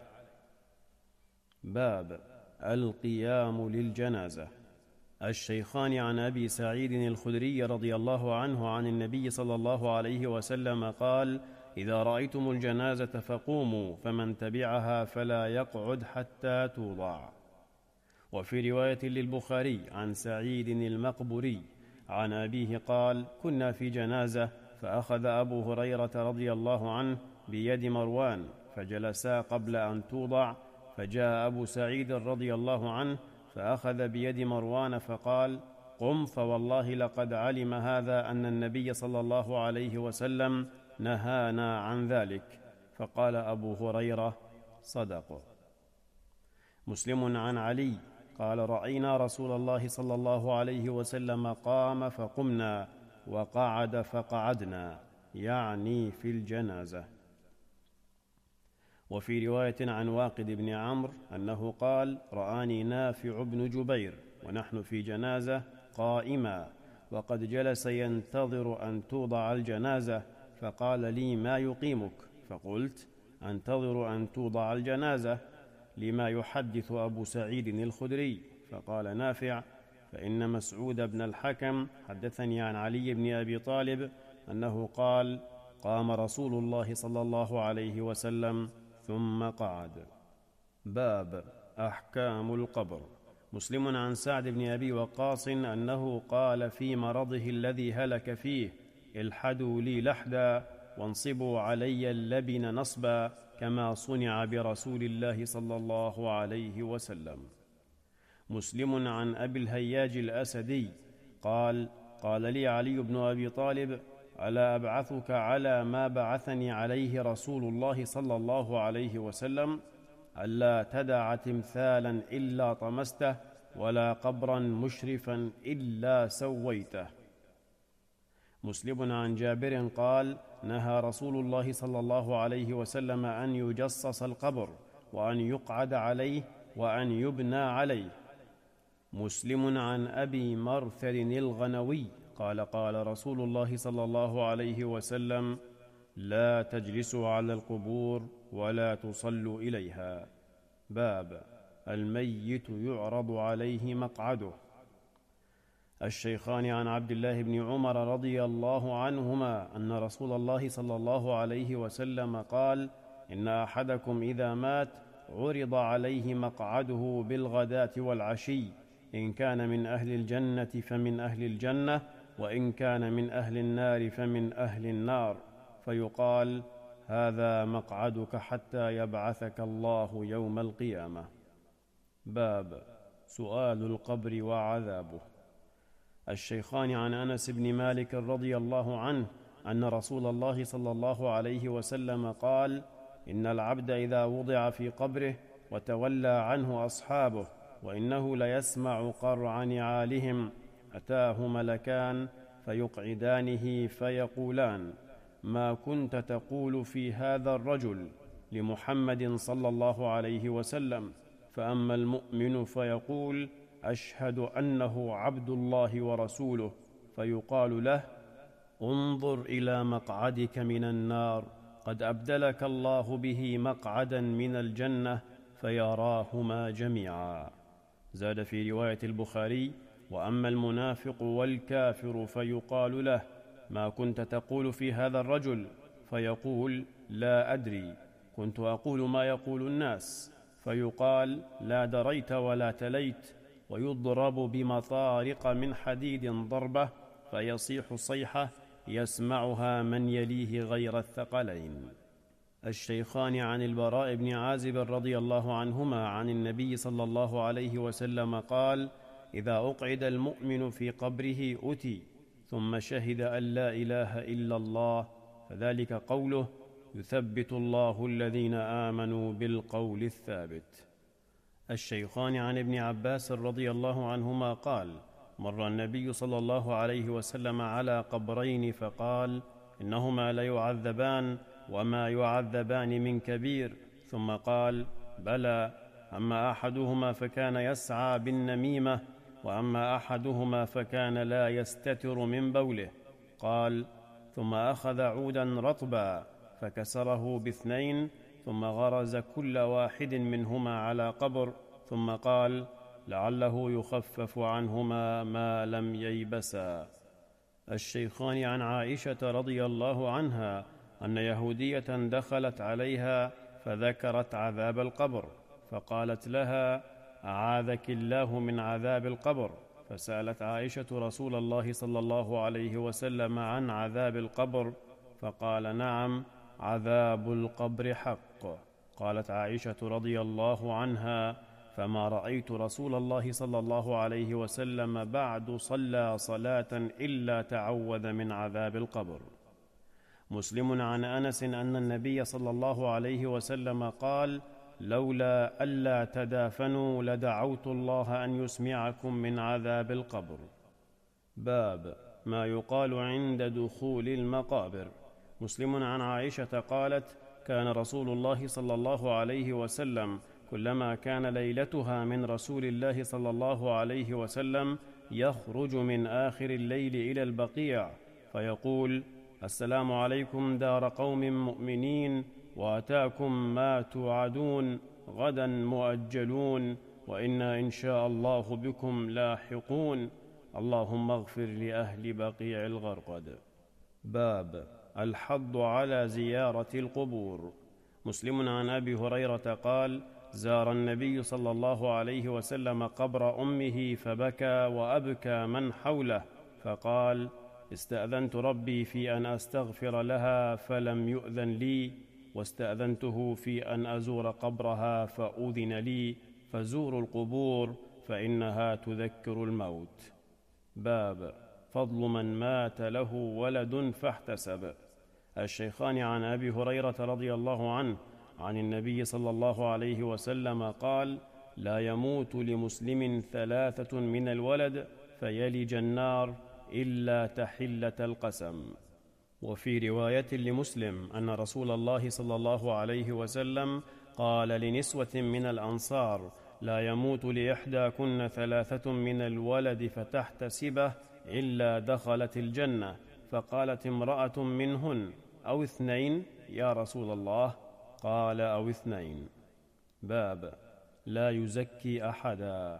باب القيام للجنازة. الشيخان عن أبي سعيد الخدري رضي الله عنه عن النبي صلى الله عليه وسلم قال: إذا رأيتم الجنازة فقوموا، فمن تبعها فلا يقعد حتى توضع. وفي رواية للبخاري عن سعيد المقبري عن أبيه قال: كنا في جنازة، فأخذ أبو هريرة رضي الله عنه بيد مروان فجلسا قبل أن توضع، فجاء أبو سعيد رضي الله عنه فأخذ بيد مروان فقال: قم، فوالله لقد علم هذا أن النبي صلى الله عليه وسلم نهانا عن ذلك. فقال أبو هريرة: صدق. مسلم عن علي قال: رأينا رسول الله صلى الله عليه وسلم قام فقمنا، وقعد فقعدنا، يعني في الجنازة. وفي رواية عن واقد بن عمرو أنه قال: رآني نافع بن جبير ونحن في جنازة قائما، وقد جلس ينتظر أن توضع الجنازة، فقال لي: ما يقيمك؟ فقلت: أنتظر أن توضع الجنازة، لما يحدث أبو سعيد الخدري. فقال نافع: فإن مسعود بن الحكم حدثني عن علي بن أبي طالب أنه قال: قام رسول الله صلى الله عليه وسلم ثم قعد. باب أحكام القبر. مسلم عن سعد بن أبي وقاص أنه قال في مرضه الذي هلك فيه: الحدوا لي لحدا، وانصبوا علي اللبن نصبا، كما صنع برسول الله صلى الله عليه وسلم. مسلم عن أبي الهياج الأسدي قال: قال لي علي بن أبي طالب: ألا أبعثك على ما بعثني عليه رسول الله صلى الله عليه وسلم؟ ألا تدع تمثالا إلا طمسته، ولا قبرا مشرفا إلا سويته. مسلم عن جابر قال: نهى رسول الله صلى الله عليه وسلم أن يجصص القبر، وأن يقعد عليه، وأن يبنى عليه. مسلم عن أبي مرثد الغنوي قال: قال رسول الله صلى الله عليه وسلم: لا تجلسوا على القبور ولا تصلوا إليها. باب الميت يعرض عليه مقعده. الشيخان عن عبد الله بن عمر رضي الله عنهما أن رسول الله صلى الله عليه وسلم قال: إن أحدكم إذا مات عرض عليه مقعده بالغداة والعشي، إن كان من أهل الجنة فمن أهل الجنة، وإن كان من أهل النار فمن أهل النار، فيقال: هذا مقعدك حتى يبعثك الله يوم القيامة. باب سؤال القبر وعذابه. الشيخان عن أنس بن مالك رضي الله عنه أن رسول الله صلى الله عليه وسلم قال: إن العبد إذا وضع في قبره وتولى عنه أصحابه وإنه ليسمع قرع نعالهم، أتاه ملكان فيقعدانه فيقولان: ما كنت تقول في هذا الرجل؟ لمحمد صلى الله عليه وسلم. فأما المؤمن فيقول: أشهد أنه عبد الله ورسوله، فيقال له: انظر إلى مقعدك من النار، قد أبدلك الله به مقعدا من الجنة، فيراهما جميعا. زاد في رواية البخاري: وأما المنافق والكافر فيقال له: ما كنت تقول في هذا الرجل؟ فيقول: لا أدري، كنت أقول ما يقول الناس. فيقال: لا دريت ولا تليت. ويضرب بمطارق من حديد ضربة، فيصيح صيحة يسمعها من يليه غير الثقلين. الشيخان عن البراء بن عازب رضي الله عنهما عن النبي صلى الله عليه وسلم قال: إذا أقعد المؤمن في قبره أتي، ثم شهد أن لا إله إلا الله، فذلك قوله: يثبت الله الذين آمنوا بالقول الثابت. الشيخان عن ابن عباس رضي الله عنهما قال: مر النبي صلى الله عليه وسلم على قبرين فقال: إنهما ليعذبان، وما يعذبان من كبير؟ ثم قال: بلى، أما أحدهما فكان يسعى بالنميمة، وأما أحدهما فكان لا يستتر من بوله. قال: ثم أخذ عودا رطبا فكسره باثنين، ثم غرز كل واحد منهما على قبر، ثم قال: لعله يخفف عنهما ما لم ييبسا. الشيخان عن عائشة رضي الله عنها أن يهودية دخلت عليها فذكرت عذاب القبر، فقالت لها: أعاذك الله من عذاب القبر. فسألت عائشة رسول الله صلى الله عليه وسلم عن عذاب القبر، فقال: نعم، عذاب القبر حق. قالت عائشة رضي الله عنها: فما رأيت رسول الله صلى الله عليه وسلم بعد صلى صلاة إلا تعوذ من عذاب القبر. مسلم عن أنس أن النبي صلى الله عليه وسلم قال: لولا ألا تدافنوا لدعوت الله أن يسمعكم من عذاب القبر. باب ما يقال عند دخول المقابر. مسلم عن عائشة قالت: كان رسول الله صلى الله عليه وسلم كلما كان ليلتها من رسول الله صلى الله عليه وسلم يخرج من آخر الليل إلى البقيع فيقول: السلام عليكم دار قوم مؤمنين، واتاكم ما توعدون، غدا مؤجلون، وإنا إن شاء الله بكم لاحقون، اللهم اغفر لأهل بقيع الغرقد. باب الحض على زيارة القبور. مسلم عن أبي هريرة قال: زار النبي صلى الله عليه وسلم قبر أمه فبكى وأبكى من حوله، فقال: استأذنت ربي في أن أستغفر لها فلم يؤذن لي، واستأذنته في أن أزور قبرها فأذن لي، فزوروا القبور فإنها تذكر الموت. باب فضل من مات له ولد فاحتسب. الشيخان عن أبي هريرة رضي الله عنه عن النبي صلى الله عليه وسلم قال: لا يموت لمسلم ثلاثة من الولد فيلج النار إلا تحلة القسم. وفي رواية لمسلم أن رسول الله صلى الله عليه وسلم قال لنسوة من الأنصار: لا يموت لإحداكن ثلاثة من الولد فتحتسبه إلا دخلت الجنة. فقالت امرأة منهن: أو اثنين يا رسول الله؟ قال: أو اثنين. باب لا يزكي أحدا.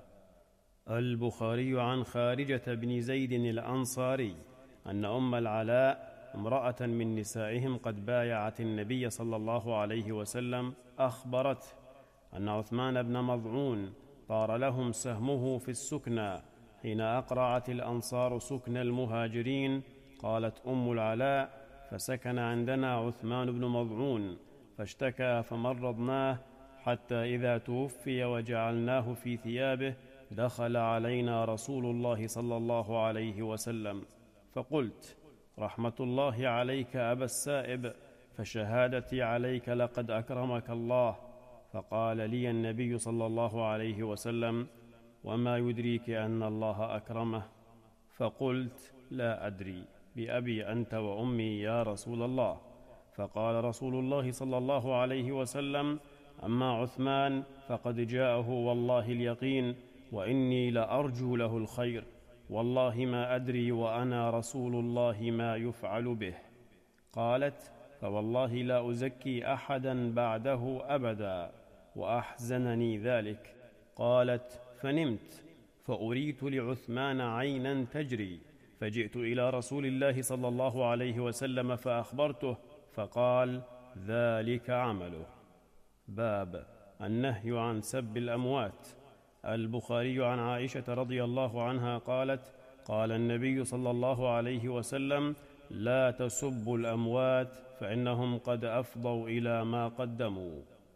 البخاري عن خارجة بن زيد الأنصاري أن أم العلاء امرأة من نسائهم قد بايعت النبي صلى الله عليه وسلم أخبرته أن عثمان بن مظعون طار لهم سهمه في السكنى حين أقرعت الأنصار سكن المهاجرين. قالت أم العلاء: فسكن عندنا عثمان بن مظعون فاشتكى فمرضناه، حتى إذا توفي وجعلناه في ثيابه دخل علينا رسول الله صلى الله عليه وسلم، فقلت: رحمة الله عليك أبا السائب، فشهادتي عليك لقد أكرمك الله. فقال لي النبي صلى الله عليه وسلم: وما يدريك أن الله أكرمه؟ فقلت: لا أدري، بأبي أنت وأمي يا رسول الله. فقال رسول الله صلى الله عليه وسلم: أما عثمان فقد جاءه والله اليقين، وإني لأرجو له الخير، والله ما أدري وأنا رسول الله ما يفعل به. قالت: فوالله لا أزكي أحدا بعده أبدا، وأحزنني ذلك. قالت: فنمت فأريت لعثمان عينا تجري، فجئت إلى رسول الله صلى الله عليه وسلم فأخبرته، فقال: ذلك عمله. باب النهي عن سب الأموات. البخاري عن عائشة رضي الله عنها قالت: قال النبي صلى الله عليه وسلم: لا تسبوا الأموات فإنهم قد أفضوا إلى ما قدموا.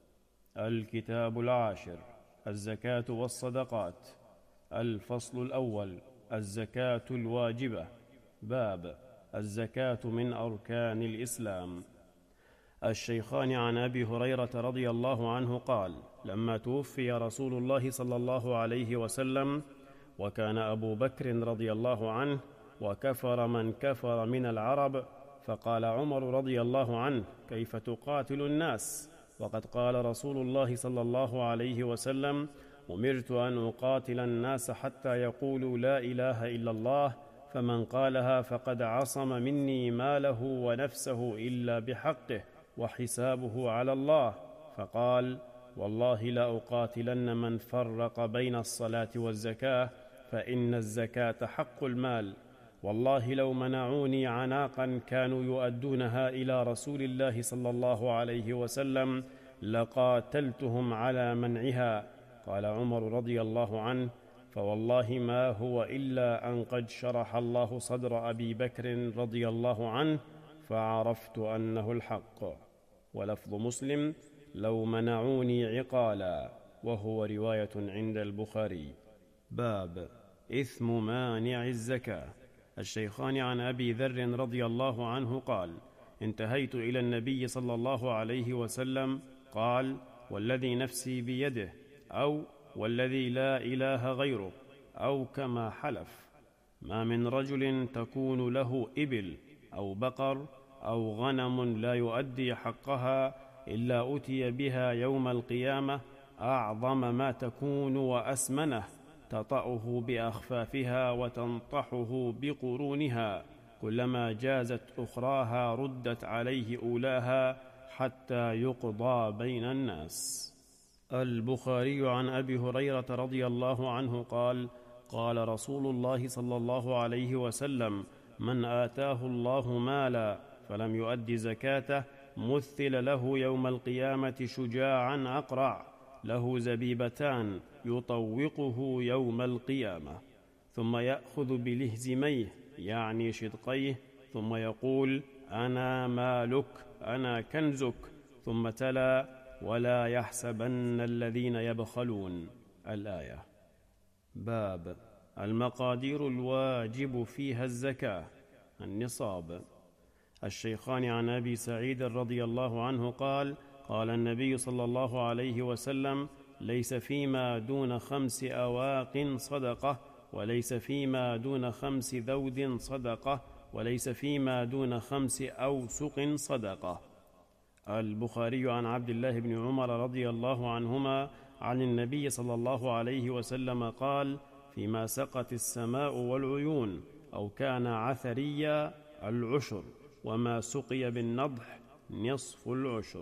الكتاب العاشر: الزكاة والصدقات. الفصل الأول: الزكاة الواجبة. باب الزكاة من أركان الإسلام. الشيخان عن أبي هريرة رضي الله عنه قال: لما توفي رسول الله صلى الله عليه وسلم وكان أبو بكر رضي الله عنه وكفر من كفر من العرب، فقال عمر رضي الله عنه: كيف تقاتل الناس وقد قال رسول الله صلى الله عليه وسلم: أمرت أن أقاتل الناس حتى يقولوا لا إله إلا الله، فمن قالها فقد عصم مني ماله ونفسه إلا بحقه وحسابه على الله. فقال: والله لأقاتلن من فرق بين الصلاة والزكاة، فإن الزكاة حق المال. والله لو منعوني عناقا كانوا يؤدونها إلى رسول الله صلى الله عليه وسلم لقاتلتهم على منعها. قال عمر رضي الله عنه: فوالله ما هو إلا أن قد شرح الله صدر أبي بكر رضي الله عنه فعرفت أنه الحق. ولفظ مسلم: لو منعوني عقالا، وهو رواية عند البخاري. باب إثم مانع الزكاة. الشيخان عن أبي ذر رضي الله عنه قال: انتهيت إلى النبي صلى الله عليه وسلم قال: والذي نفسي بيده، أو والذي لا إله غيره، أو كما حلف: ما من رجل تكون له إبل أو بقر أو غنم لا يؤدي حقها إلا أتي بها يوم القيامة أعظم ما تكون وأسمنه، تطأه بأخفافها وتنطحه بقرونها، كلما جازت أخراها ردت عليه أولاها حتى يقضى بين الناس. البخاري عن أبي هريرة رضي الله عنه قال: قال رسول الله صلى الله عليه وسلم: من آتاه الله مالا فلم يؤد زكاته مثل له يوم القيامة شجاعا أقرع له زبيبتان يطوقه يوم القيامة، ثم يأخذ بلهزميه يعني شدقيه، ثم يقول: أنا مالك أنا كنزك، ثم تلا: ولا يحسبن الذين يبخلون. الآية. باب المقادير الواجب فيها الزكاة. النصاب. الشيخان عن أبي سعيد رضي الله عنه قال: قال النبي صلى الله عليه وسلم: ليس فيما دون خمس أواق صدقة، وليس فيما دون خمس ذود صدقة، وليس فيما دون خمس أوسق صدقة. البخاري عن عبد الله بن عمر رضي الله عنهما عن النبي صلى الله عليه وسلم قال: فيما سقت السماء والعيون أو كان عثريا العشر، وما سقي بالنضح نصف العشر.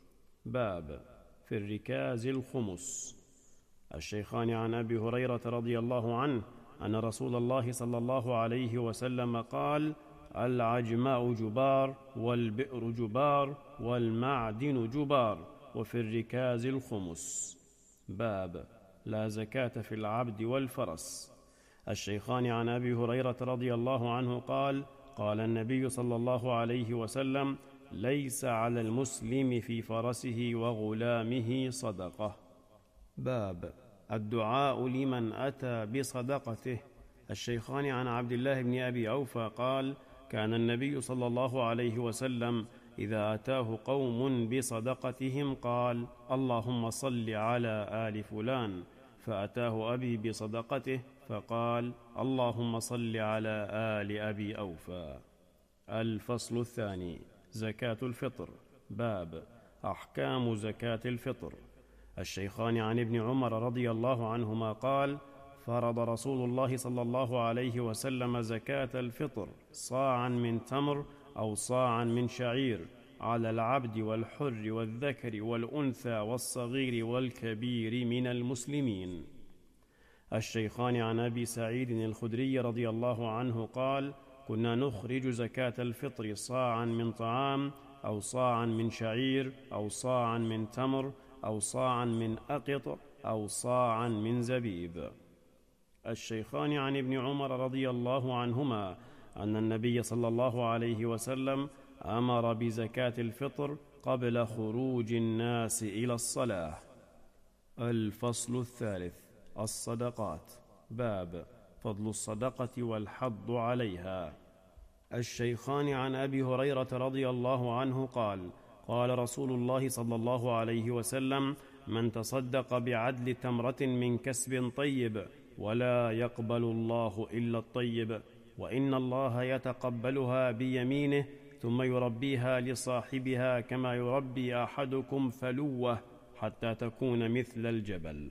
باب في الركاز الخمس. الشيخان عن أبي هريرة رضي الله عنه أن رسول الله صلى الله عليه وسلم قال: العجماء جبار، والبئر جبار، والمعدن جبار، وفي الركاز الخمس. باب لا زكاة في العبد والفرس. الشيخان عن أبي هريرة رضي الله عنه قال: قال النبي صلى الله عليه وسلم: ليس على المسلم في فرسه وغلامه صدقة. باب الدعاء لمن أتى بصدقته. الشيخان عن عبد الله بن أبي أوفى قال: كان النبي صلى الله عليه وسلم إذا أتاه قوم بصدقتهم قال: اللهم صل على آل فلان، فأتاه أبي بصدقته فقال: اللهم صل على آل أبي أوفى. الفصل الثاني: زكاة الفطر. باب أحكام زكاة الفطر. الشيخان عن ابن عمر رضي الله عنهما قال: فرض رسول الله صلى الله عليه وسلم زكاة الفطر صاعا من تمر أو صاعا من شعير على العبد والحر والذكر والأنثى والصغير والكبير من المسلمين. الشيخان عن أبي سعيد الخدري رضي الله عنه قال: كنا نخرج زكاة الفطر صاعا من طعام أو صاعا من شعير أو صاعا من تمر أو صاعا من أقط أو صاعا من زبيب. الشيخان عن ابن عمر رضي الله عنهما أن النبي صلى الله عليه وسلم أمر بزكاة الفطر قبل خروج الناس إلى الصلاة. الفصل الثالث: الصدقات. باب فضل الصدقة والحض عليها. الشيخان عن أبي هريرة رضي الله عنه قال: قال رسول الله صلى الله عليه وسلم: من تصدق بعدل تمرة من كسب طيب ولا يقبل الله إلا الطيب، وإن الله يتقبلها بيمينه ثم يربيها لصاحبها كما يربي أحدكم فلوه حتى تكون مثل الجبل.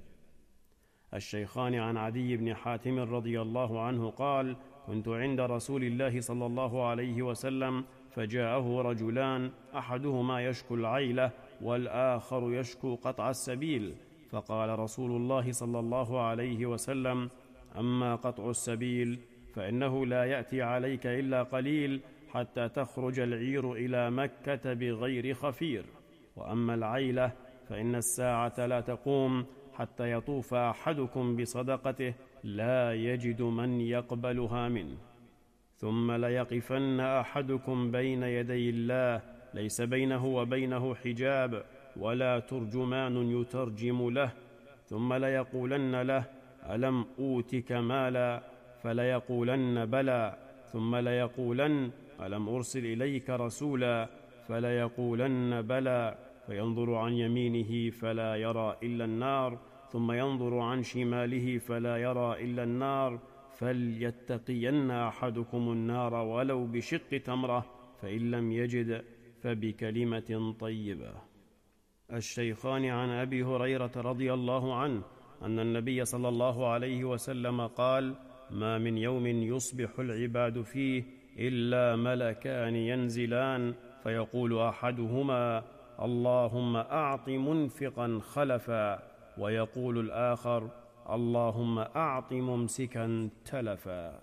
الشيخان عن عدي بن حاتم رضي الله عنه قال: كنت عند رسول الله صلى الله عليه وسلم فجاءه رجلان، أحدهما يشكو العيلة والآخر يشكو قطع السبيل، فقال رسول الله صلى الله عليه وسلم: أما قطع السبيل فإنه لا يأتي عليك إلا قليل حتى تخرج العير إلى مكة بغير خفير، وأما العيلة فإن الساعة لا تقوم حتى يطوف أحدكم بصدقته لا يجد من يقبلها منه، ثم ليقفن أحدكم بين يدي الله ليس بينه وبينه حجاب ولا ترجمان يترجم له، ثم ليقولن له: ألم أوتك مالا؟ فليقولن: بلى. ثم ليقولن: ألم أرسل إليك رسولا؟ فليقولن: بلى. فينظر عن يمينه فلا يرى إلا النار، ثم ينظر عن شماله فلا يرى إلا النار، فليتقين أحدكم النار ولو بشق تمرة، فإن لم يجد فبكلمة طيبة. الشيخان عن أبي هريرة رضي الله عنه أن النبي صلى الله عليه وسلم قال: ما من يوم يصبح العباد فيه إلا ملكان ينزلان، فيقول أحدهما: اللهم أعط منفقا خلفا، ويقول الآخر: اللهم أعط ممسكا تلفا.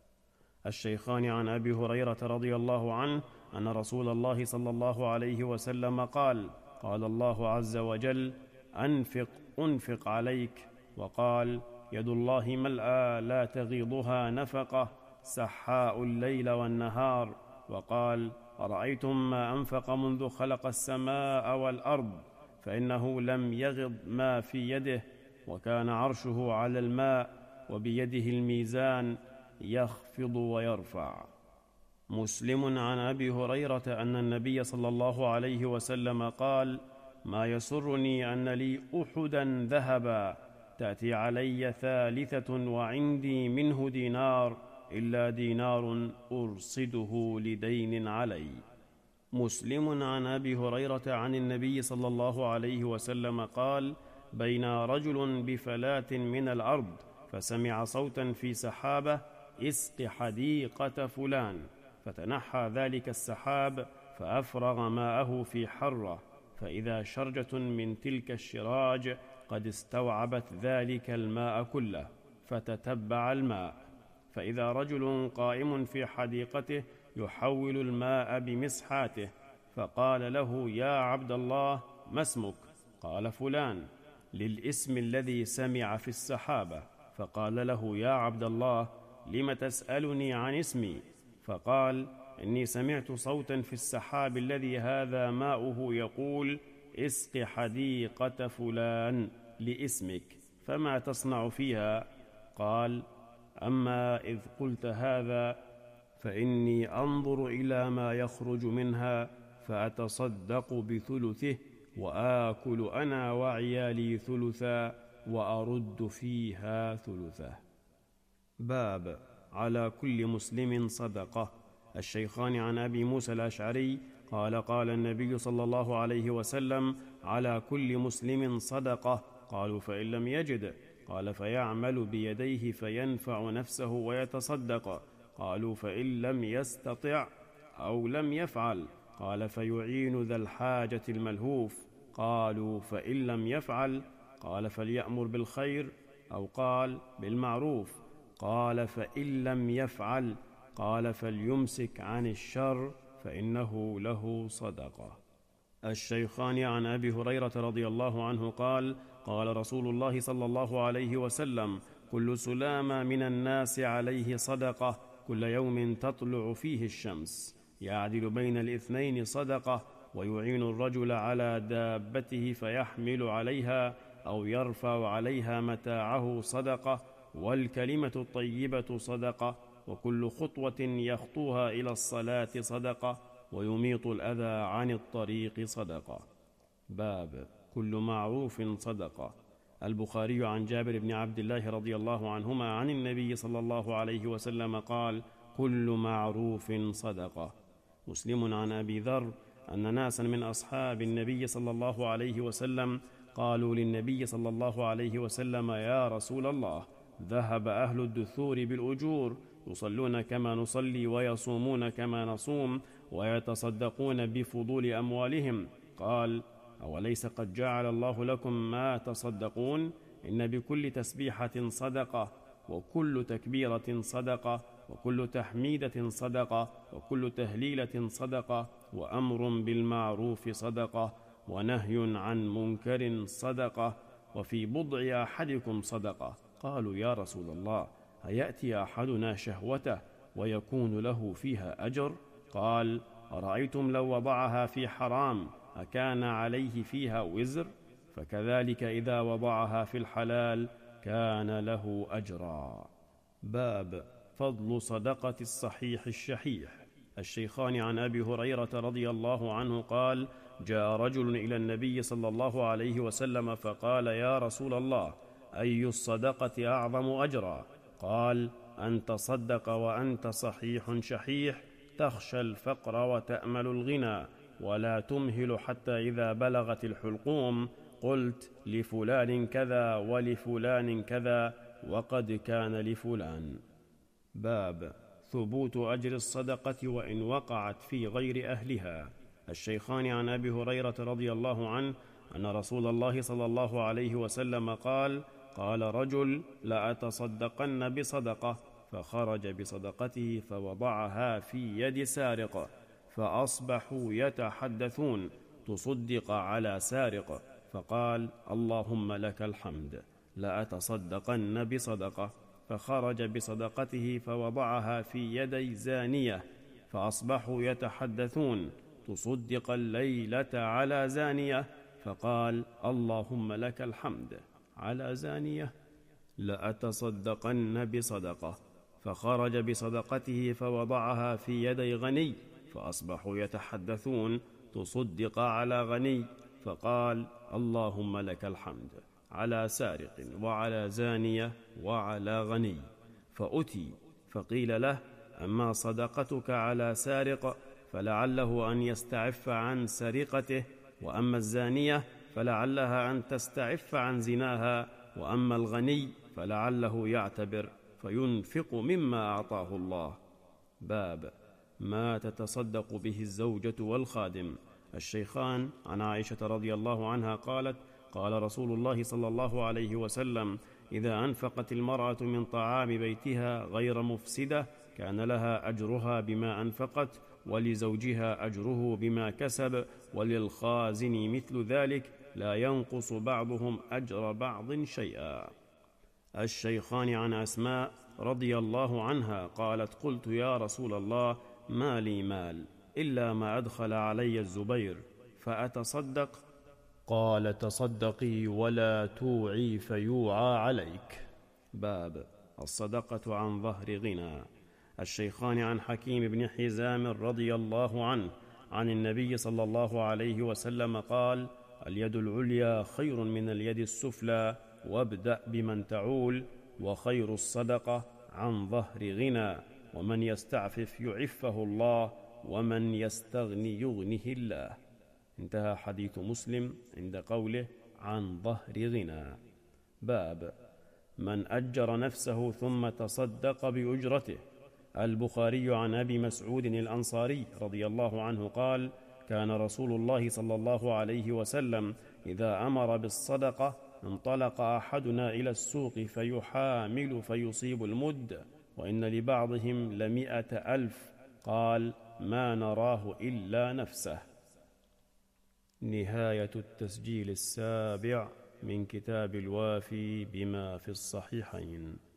الشيخان عن أبي هريرة رضي الله عنه أن رسول الله صلى الله عليه وسلم قال: قال الله عز وجل: أنفق أنفق عليك، وقال: يد الله ملأى لا تغيضها نفقة، سحاء الليل والنهار، وقال: أرأيتم ما أنفق منذ خلق السماء والأرض فإنه لم يغض ما في يده، وكان عرشه على الماء، وبيده الميزان يخفض ويرفع. مسلم عن أبي هريرة أن النبي صلى الله عليه وسلم قال: ما يسرني أن لي أحدا ذهبا تأتي علي ثالثة وعندي منه دينار إلا دينار أرصده لدين علي. مسلم عن أبي هريرة عن النبي صلى الله عليه وسلم قال: بين رجل بفلاة من الأرض فسمع صوتا في سحابة: اسق حديقة فلان، فتنحى ذلك السحاب فأفرغ ماءه في حرة، فإذا شرجة من تلك الشراج قد استوعبت ذلك الماء كله، فتتبع الماء، فإذا رجل قائم في حديقته يحول الماء بمسحاته، فقال له: يا عبد الله، ما اسمك؟ قال: فلان، للاسم الذي سمع في السحابة. فقال له: يا عبد الله، لم تسألني عن اسمي؟ فقال: إني سمعت صوتا في السحاب الذي هذا ماؤه يقول: اسق حديقة فلان لاسمك، فما تصنع فيها؟ قال: أما إذ قلت هذا فإني أنظر إلى ما يخرج منها فأتصدق بثلثه، وآكل أنا وعيالي ثلثا، وأرد فيها ثلثه. باب على كل مسلم صدقة. الشيخان عن أبي موسى الأشعري قال: قال النبي صلى الله عليه وسلم: على كل مسلم صدقة. قالوا: فإن لم يجد؟ قال: فيعمل بيديه فينفع نفسه ويتصدق. قالوا: فإن لم يستطع أو لم يفعل؟ قال: فيعين ذا الحاجة الملهوف. قالوا: فإن لم يفعل؟ قال: فليأمر بالخير، أو قال بالمعروف. قال: فإن لم يفعل؟ قال: فليمسك عن الشر فإنه له صدقة. الشيخان عن أبي هريرة رضي الله عنه قال: قال رسول الله صلى الله عليه وسلم: كل سلام من الناس عليه صدقة، كل يوم تطلع فيه الشمس، يعدل بين الاثنين صدقة، ويعين الرجل على دابته فيحمل عليها أو يرفع عليها متاعه صدقة، والكلمة الطيبة صدقة، وكل خطوة يخطوها إلى الصلاة صدقة، ويميط الأذى عن الطريق صدقة. باب كل معروف صدقة. البخاري عن جابر بن عبد الله رضي الله عنهما عن النبي صلى الله عليه وسلم قال: كل معروف صدقة. مسلم عن أبي ذر أن ناسا من أصحاب النبي صلى الله عليه وسلم قالوا للنبي صلى الله عليه وسلم: يا رسول الله، ذهب أهل الدثور بالأجور، يصلون كما نصلي ويصومون كما نصوم ويتصدقون بفضول أموالهم. قال: أوليس قد جعل الله لكم ما تصدقون؟ إن بكل تسبيحة صدقة، وكل تكبيرة صدقة، وكل تحميدة صدقة، وكل تهليلة صدقة، وأمر بالمعروف صدقة، ونهي عن منكر صدقة، وفي بضع أحدكم صدقة. قالوا: يا رسول الله، أيأتي أحدنا شهوته ويكون له فيها أجر؟ قال: أرأيتم لو وضعها في حرام أكان عليه فيها وزر؟ فكذلك إذا وضعها في الحلال كان له أجرا. باب فضل صدقة الصحيح الشحيح. الشيخان عن أبي هريرة رضي الله عنه قال: جاء رجل إلى النبي صلى الله عليه وسلم فقال: يا رسول الله، أي الصدقة أعظم أجرا؟ قال: أن تصدق وأنت صحيح شحيح، تخشى الفقر وتأمل الغنى، ولا تمهل حتى إذا بلغت الحلقوم قلت لفلان كذا ولفلان كذا وقد كان لفلان. باب ثبوت أجر الصدقة وإن وقعت في غير أهلها. الشيخان عن أبي هريرة رضي الله عنه أن رسول الله صلى الله عليه وسلم قال: قال رجل: لأتصدقن بصدقة، فخرج بصدقته فوضعها في يد سارق، فأصبحوا يتحدثون: تصدق على سارق، فقال: اللهم لك الحمد، لأتصدقن بصدقة، فخرج بصدقته فوضعها في يدي زانية، فأصبحوا يتحدثون: تصدق الليلة على زانية، فقال: اللهم لك الحمد، على زانية، لأتصدقن بصدقة، فخرج بصدقته فوضعها في يدي غني، فأصبحوا يتحدثون: تصدق على غني، فقال: اللهم لك الحمد، على سارق وعلى زانية وعلى غني. فأتي فقيل له: أما صدقتك على سارق فلعله أن يستعف عن سرقته، وأما الزانية فلعلها أن تستعف عن زناها، وأما الغني فلعله يعتبر فينفق مما أعطاه الله. باب ما تتصدق به الزوجة والخادم. الشيخان عن عائشة رضي الله عنها قالت: قال رسول الله صلى الله عليه وسلم: إذا أنفقت المرأة من طعام بيتها غير مفسدة كان لها أجرها بما أنفقت، ولزوجها أجره بما كسب، وللخازن مثل ذلك، لا ينقص بعضهم أجر بعض شيئا. الشيخان عن أسماء رضي الله عنها قالت: قلت: يا رسول الله، ما لي مال إلا ما أدخل علي الزبير، فأتصدق؟ قال: تصدقي ولا توعي فيوعى عليك. باب الصدقة عن ظهر غنى. الشيخان عن حكيم بن حزام رضي الله عنه عن النبي صلى الله عليه وسلم قال: اليد العليا خير من اليد السفلى، وابدأ بمن تعول، وخير الصدقة عن ظهر غنى، ومن يستعفف يعفه الله، ومن يستغني يغنه الله. انتهى حديث مسلم عند قوله عن ظهر غنى. باب من أجر نفسه ثم تصدق بأجرته. البخاري عن أبي مسعود الأنصاري رضي الله عنه قال: كان رسول الله صلى الله عليه وسلم إذا أمر بالصدقة انطلق أحدنا إلى السوق فيحامل فيصيب المد، وإن لبعضهم لمئة ألف. قال: ما نراه إلا نفسه. نهاية التسجيل السابع من كتاب الوافي بما في الصحيحين.